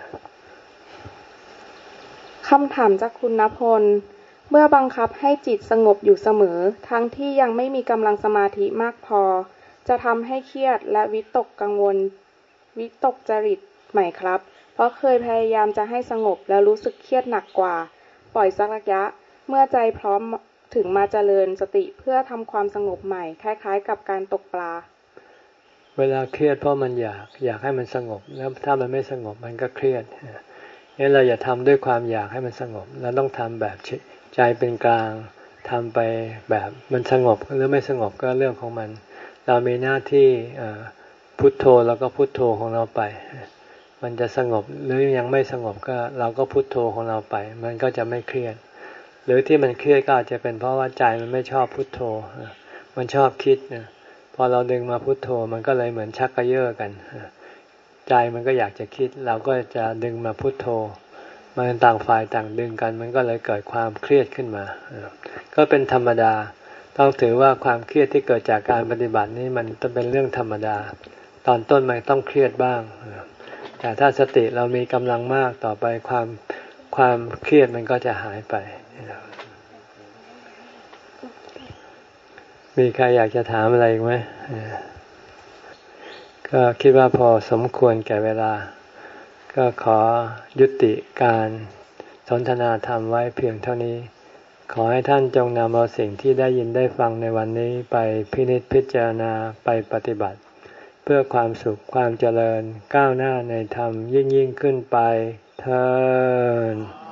Speaker 3: คำถามจากคุณณพลเมื่อบังคับให้จิตสงบอยู่เสมอทั้งที่ยังไม่มีกำลังสมาธิมากพอจะทำให้เครียดและวิตกกังวลวิตกจริตไหมครับเพราะเคยพยายามจะให้สงบแล้วรู้สึกเครียดหนักกว่าปล่อยสักระยะเมื่อใจพร้อมถึงมาเจริญสติเพื่อทำความสงบใหม่คล้ายๆกับการตกปลา
Speaker 1: เวลาเครียดเพราะมันอยากอยากให้มันสงบแล้วถ้ามันไม่สงบมันก็เครียดงั้นเราอย่าทำด้วยความอยากให้มันสงบเราต้องทำแบบใจเป็นกลางทำไปแบบมันสงบหรือไม่สงบก็เรื่องของมันเรามีหน้าที่พุทโธแล้วก็พุทโธของเราไปมันจะสงบหรือยังไม่สงบก็เราก็พุทโธของเราไปมันก็จะไม่เครียดหรือที่มันเครียดก็อาจจะเป็นเพราะว่าใจมันไม่ชอบพุทโธมันชอบคิดนะพอเราดึงมาพุทโธมันก็เลยเหมือนชักกระเยาะกันใจมันก็อยากจะคิดเราก็จะดึงมาพุทโธมันต่างฝ่ายต่างดึงกันมันก็เลยเกิดความเครียดขึ้นมาก็เป็นธรรมดาต้องถือว่าความเครียดที่เกิดจากการปฏิบัตินี้มันจะเป็นเรื่องธรรมดาตอนต้นมันต้องเครียดบ้างแต่ถ้าสติเรามีกำลังมากต่อไปความความเครียดมันก็จะหายไปมีใครอยากจะถามอะไรอีกไหมก็คิดว่าพอสมควรแก่เวลาก็ขอยุติการสนทนาธรรมไว้เพียงเท่านี้ขอให้ท่านจงนำเอาสิ่งที่ได้ยินได้ฟังในวันนี้ไปพินิจพิจารณาไปปฏิบัติเพื่อความสุขความเจริญก้าวหน้าในธรรมยิ่งยิ่งขึ้นไปเทอญ